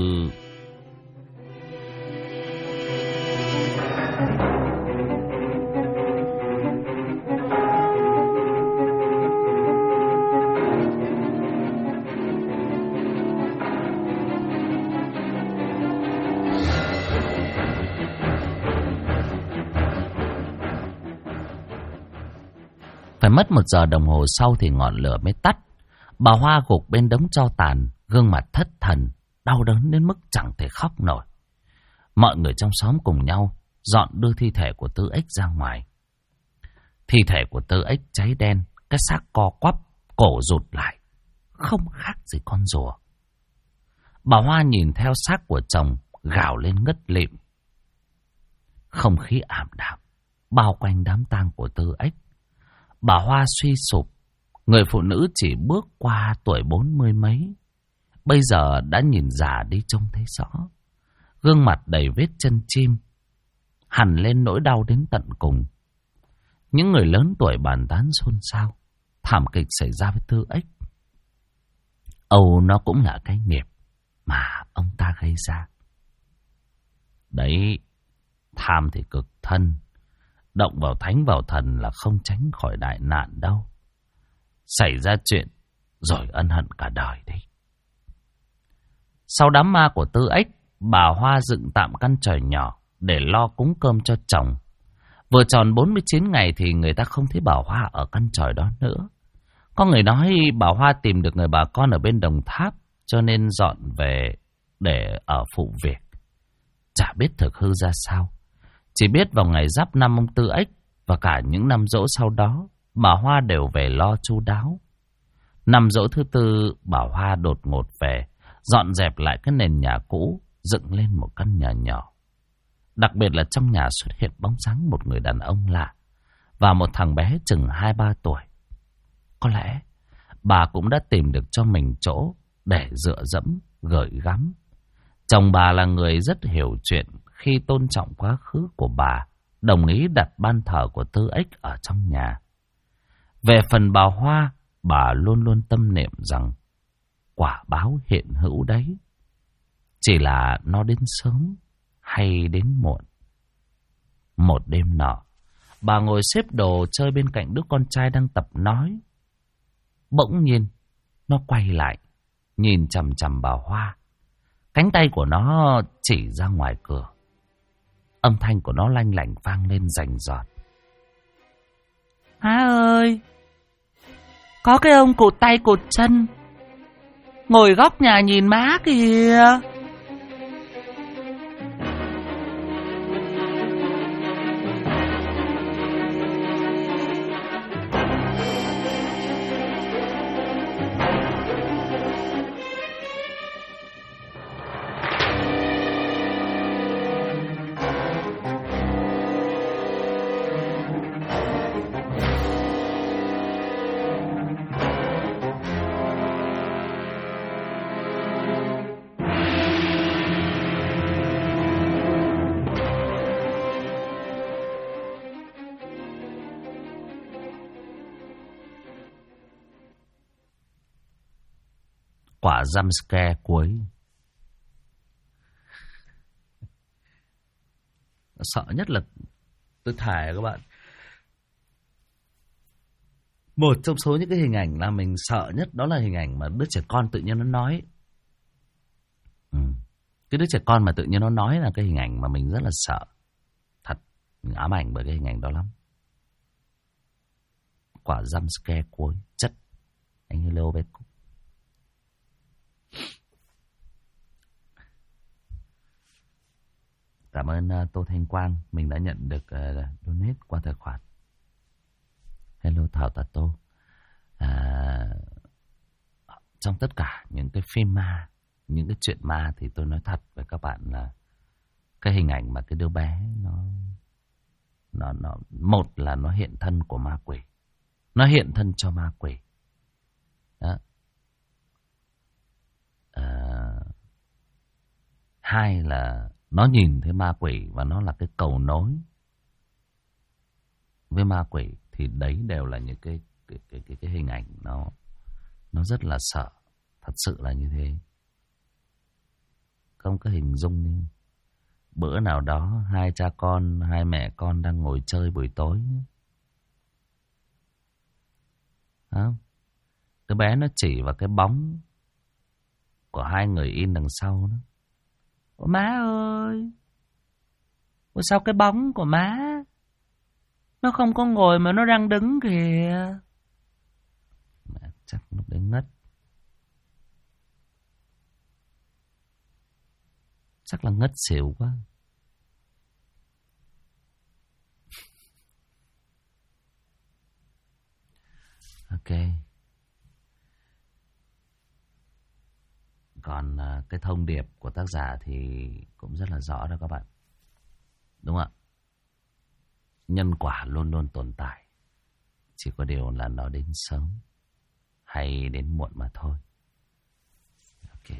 Phải mất 1 giờ đồng hồ sau thì ngọn lửa mới tắt. Bà Hoa gục bên đống tro tàn, gương mặt thất thần, đau đớn đến mức chẳng thể khóc nổi. Mọi người trong xóm cùng nhau dọn đưa thi thể của Tư Ếch ra ngoài. Thi thể của Tư Ếch cháy đen, cái xác co quắp, cổ rụt lại, không khác gì con rùa. Bà Hoa nhìn theo xác của chồng, gào lên ngất lịm. Không khí ảm đạm bao quanh đám tang của Tư Ếch. Bà Hoa suy sụp, người phụ nữ chỉ bước qua tuổi 40 mấy, bây giờ đã nhìn già đi trông thấy rõ. Gương mặt đầy vết chân chim, hằn lên nỗi đau đến tận cùng. Những người lớn tuổi bàn tán xôn xao, thảm kịch xảy ra với Tư Ếch. Âu nó cũng là cái nghiệp mà ông ta gây ra. Đấy, tham thì cực thân, động vào thánh vào thần là không tránh khỏi đại nạn đâu. Xảy ra chuyện rồi ân hận cả đời đi. Sau đám ma của Tư Ếch, bà Hoa dựng tạm căn chòi nhỏ để lo cúng cơm cho chồng. Vừa tròn 49 ngày thì người ta không thấy bà Hoa ở căn chòi đó nữa. Có người nói bà Hoa tìm được người bà con ở bên Đồng Tháp, cho nên dọn về để ở phụ việc. Chả biết thực hư ra sao. Chỉ biết vào ngày Giáp năm ông Tư Ếch và cả những năm giỗ sau đó, bà Hoa đều về lo chu đáo. Năm giỗ thứ 4, bà Hoa đột ngột về, dọn dẹp lại cái nền nhà cũ, dựng lên một căn nhà nhỏ. Đặc biệt là trong nhà xuất hiện bóng dáng một người đàn ông lạ và một thằng bé chừng 2-3 tuổi. Có lẽ bà cũng đã tìm được cho mình chỗ để dựa dẫm, gửi gắm. Chồng bà là người rất hiểu chuyện, khi tôn trọng quá khứ của bà, đồng ý đặt ban thờ của Tư Ếch ở trong nhà. Về phần bà Hoa, bà luôn luôn tâm niệm rằng quả báo hiện hữu đấy, chỉ là nó đến sớm hay đến muộn. Một đêm nọ, bà ngồi xếp đồ chơi bên cạnh đứa con trai đang tập nói. Bỗng nhiên, nó quay lại, nhìn chằm chằm bà Hoa. Cánh tay của nó chỉ ra ngoài cửa. Âm thanh của nó lanh lảnh vang lên rành rọt. Má ơi! Có cái ông cụt tay cụt chân, ngồi góc nhà nhìn má kìa. Quả jumpscare cuối. Sợ nhất là tôi thải các bạn. Một trong số những cái hình ảnh là mình sợ nhất đó là hình ảnh mà đứa trẻ con tự nhiên nó nói. Cái đứa trẻ con mà tự nhiên nó nói là cái hình ảnh mà mình rất là sợ. Thật, mình ám ảnh bởi cái hình ảnh đó lắm. Quả jumpscare cuối chất. Anh hello bé Cúc. Cảm ơn Tô Thanh Quang. Mình đã nhận được donate qua tài khoản. Hello Thảo Tà Tô. Trong tất cả những cái phim ma, những cái chuyện ma thì tôi nói thật với các bạn là cái hình ảnh mà cái đứa bé nó một là nó hiện thân của ma quỷ. Nó hiện thân cho ma quỷ. Đó. Hai là nó nhìn thấy ma quỷ và nó là cái cầu nối với ma quỷ, thì đấy đều là những cái hình ảnh nó rất là sợ. Thật sự là như thế. Không có hình dung đi. Bữa nào đó hai cha con, hai mẹ con đang ngồi chơi buổi tối. Không? Đứa bé nó chỉ vào cái bóng của hai người in đằng sau đó. Ủa má ơi, ủa sao cái bóng của má nó không có ngồi mà nó đang đứng kìa. Mẹ chắc lúc đấy ngất. Chắc là ngất xỉu quá. Ok. Còn cái thông điệp của tác giả thì cũng rất là rõ đó các bạn. Đúng không ạ? Nhân quả luôn luôn tồn tại. Chỉ có điều là nó đến sớm hay đến muộn mà thôi. Ok.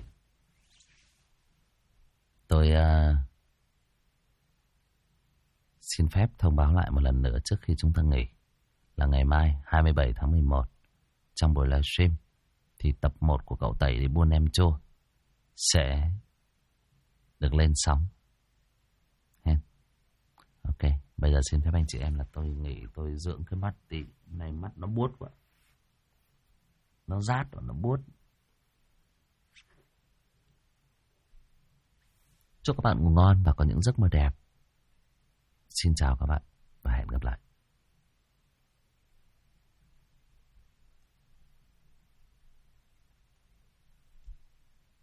Tôi xin phép thông báo lại một lần nữa trước khi chúng ta nghỉ. Là ngày mai 27 tháng 11 trong buổi livestream thì tập 1 của cậu Tẩy đi buôn em chua sẽ được lên sóng. Ok, bây giờ xin phép anh chị em là tôi nghỉ, tôi dưỡng cái mắt tí. Này mắt nó buốt quá. Nó rát và nó buốt. Chúc các bạn ngủ ngon và có những giấc mơ đẹp. Xin chào các bạn và hẹn gặp lại.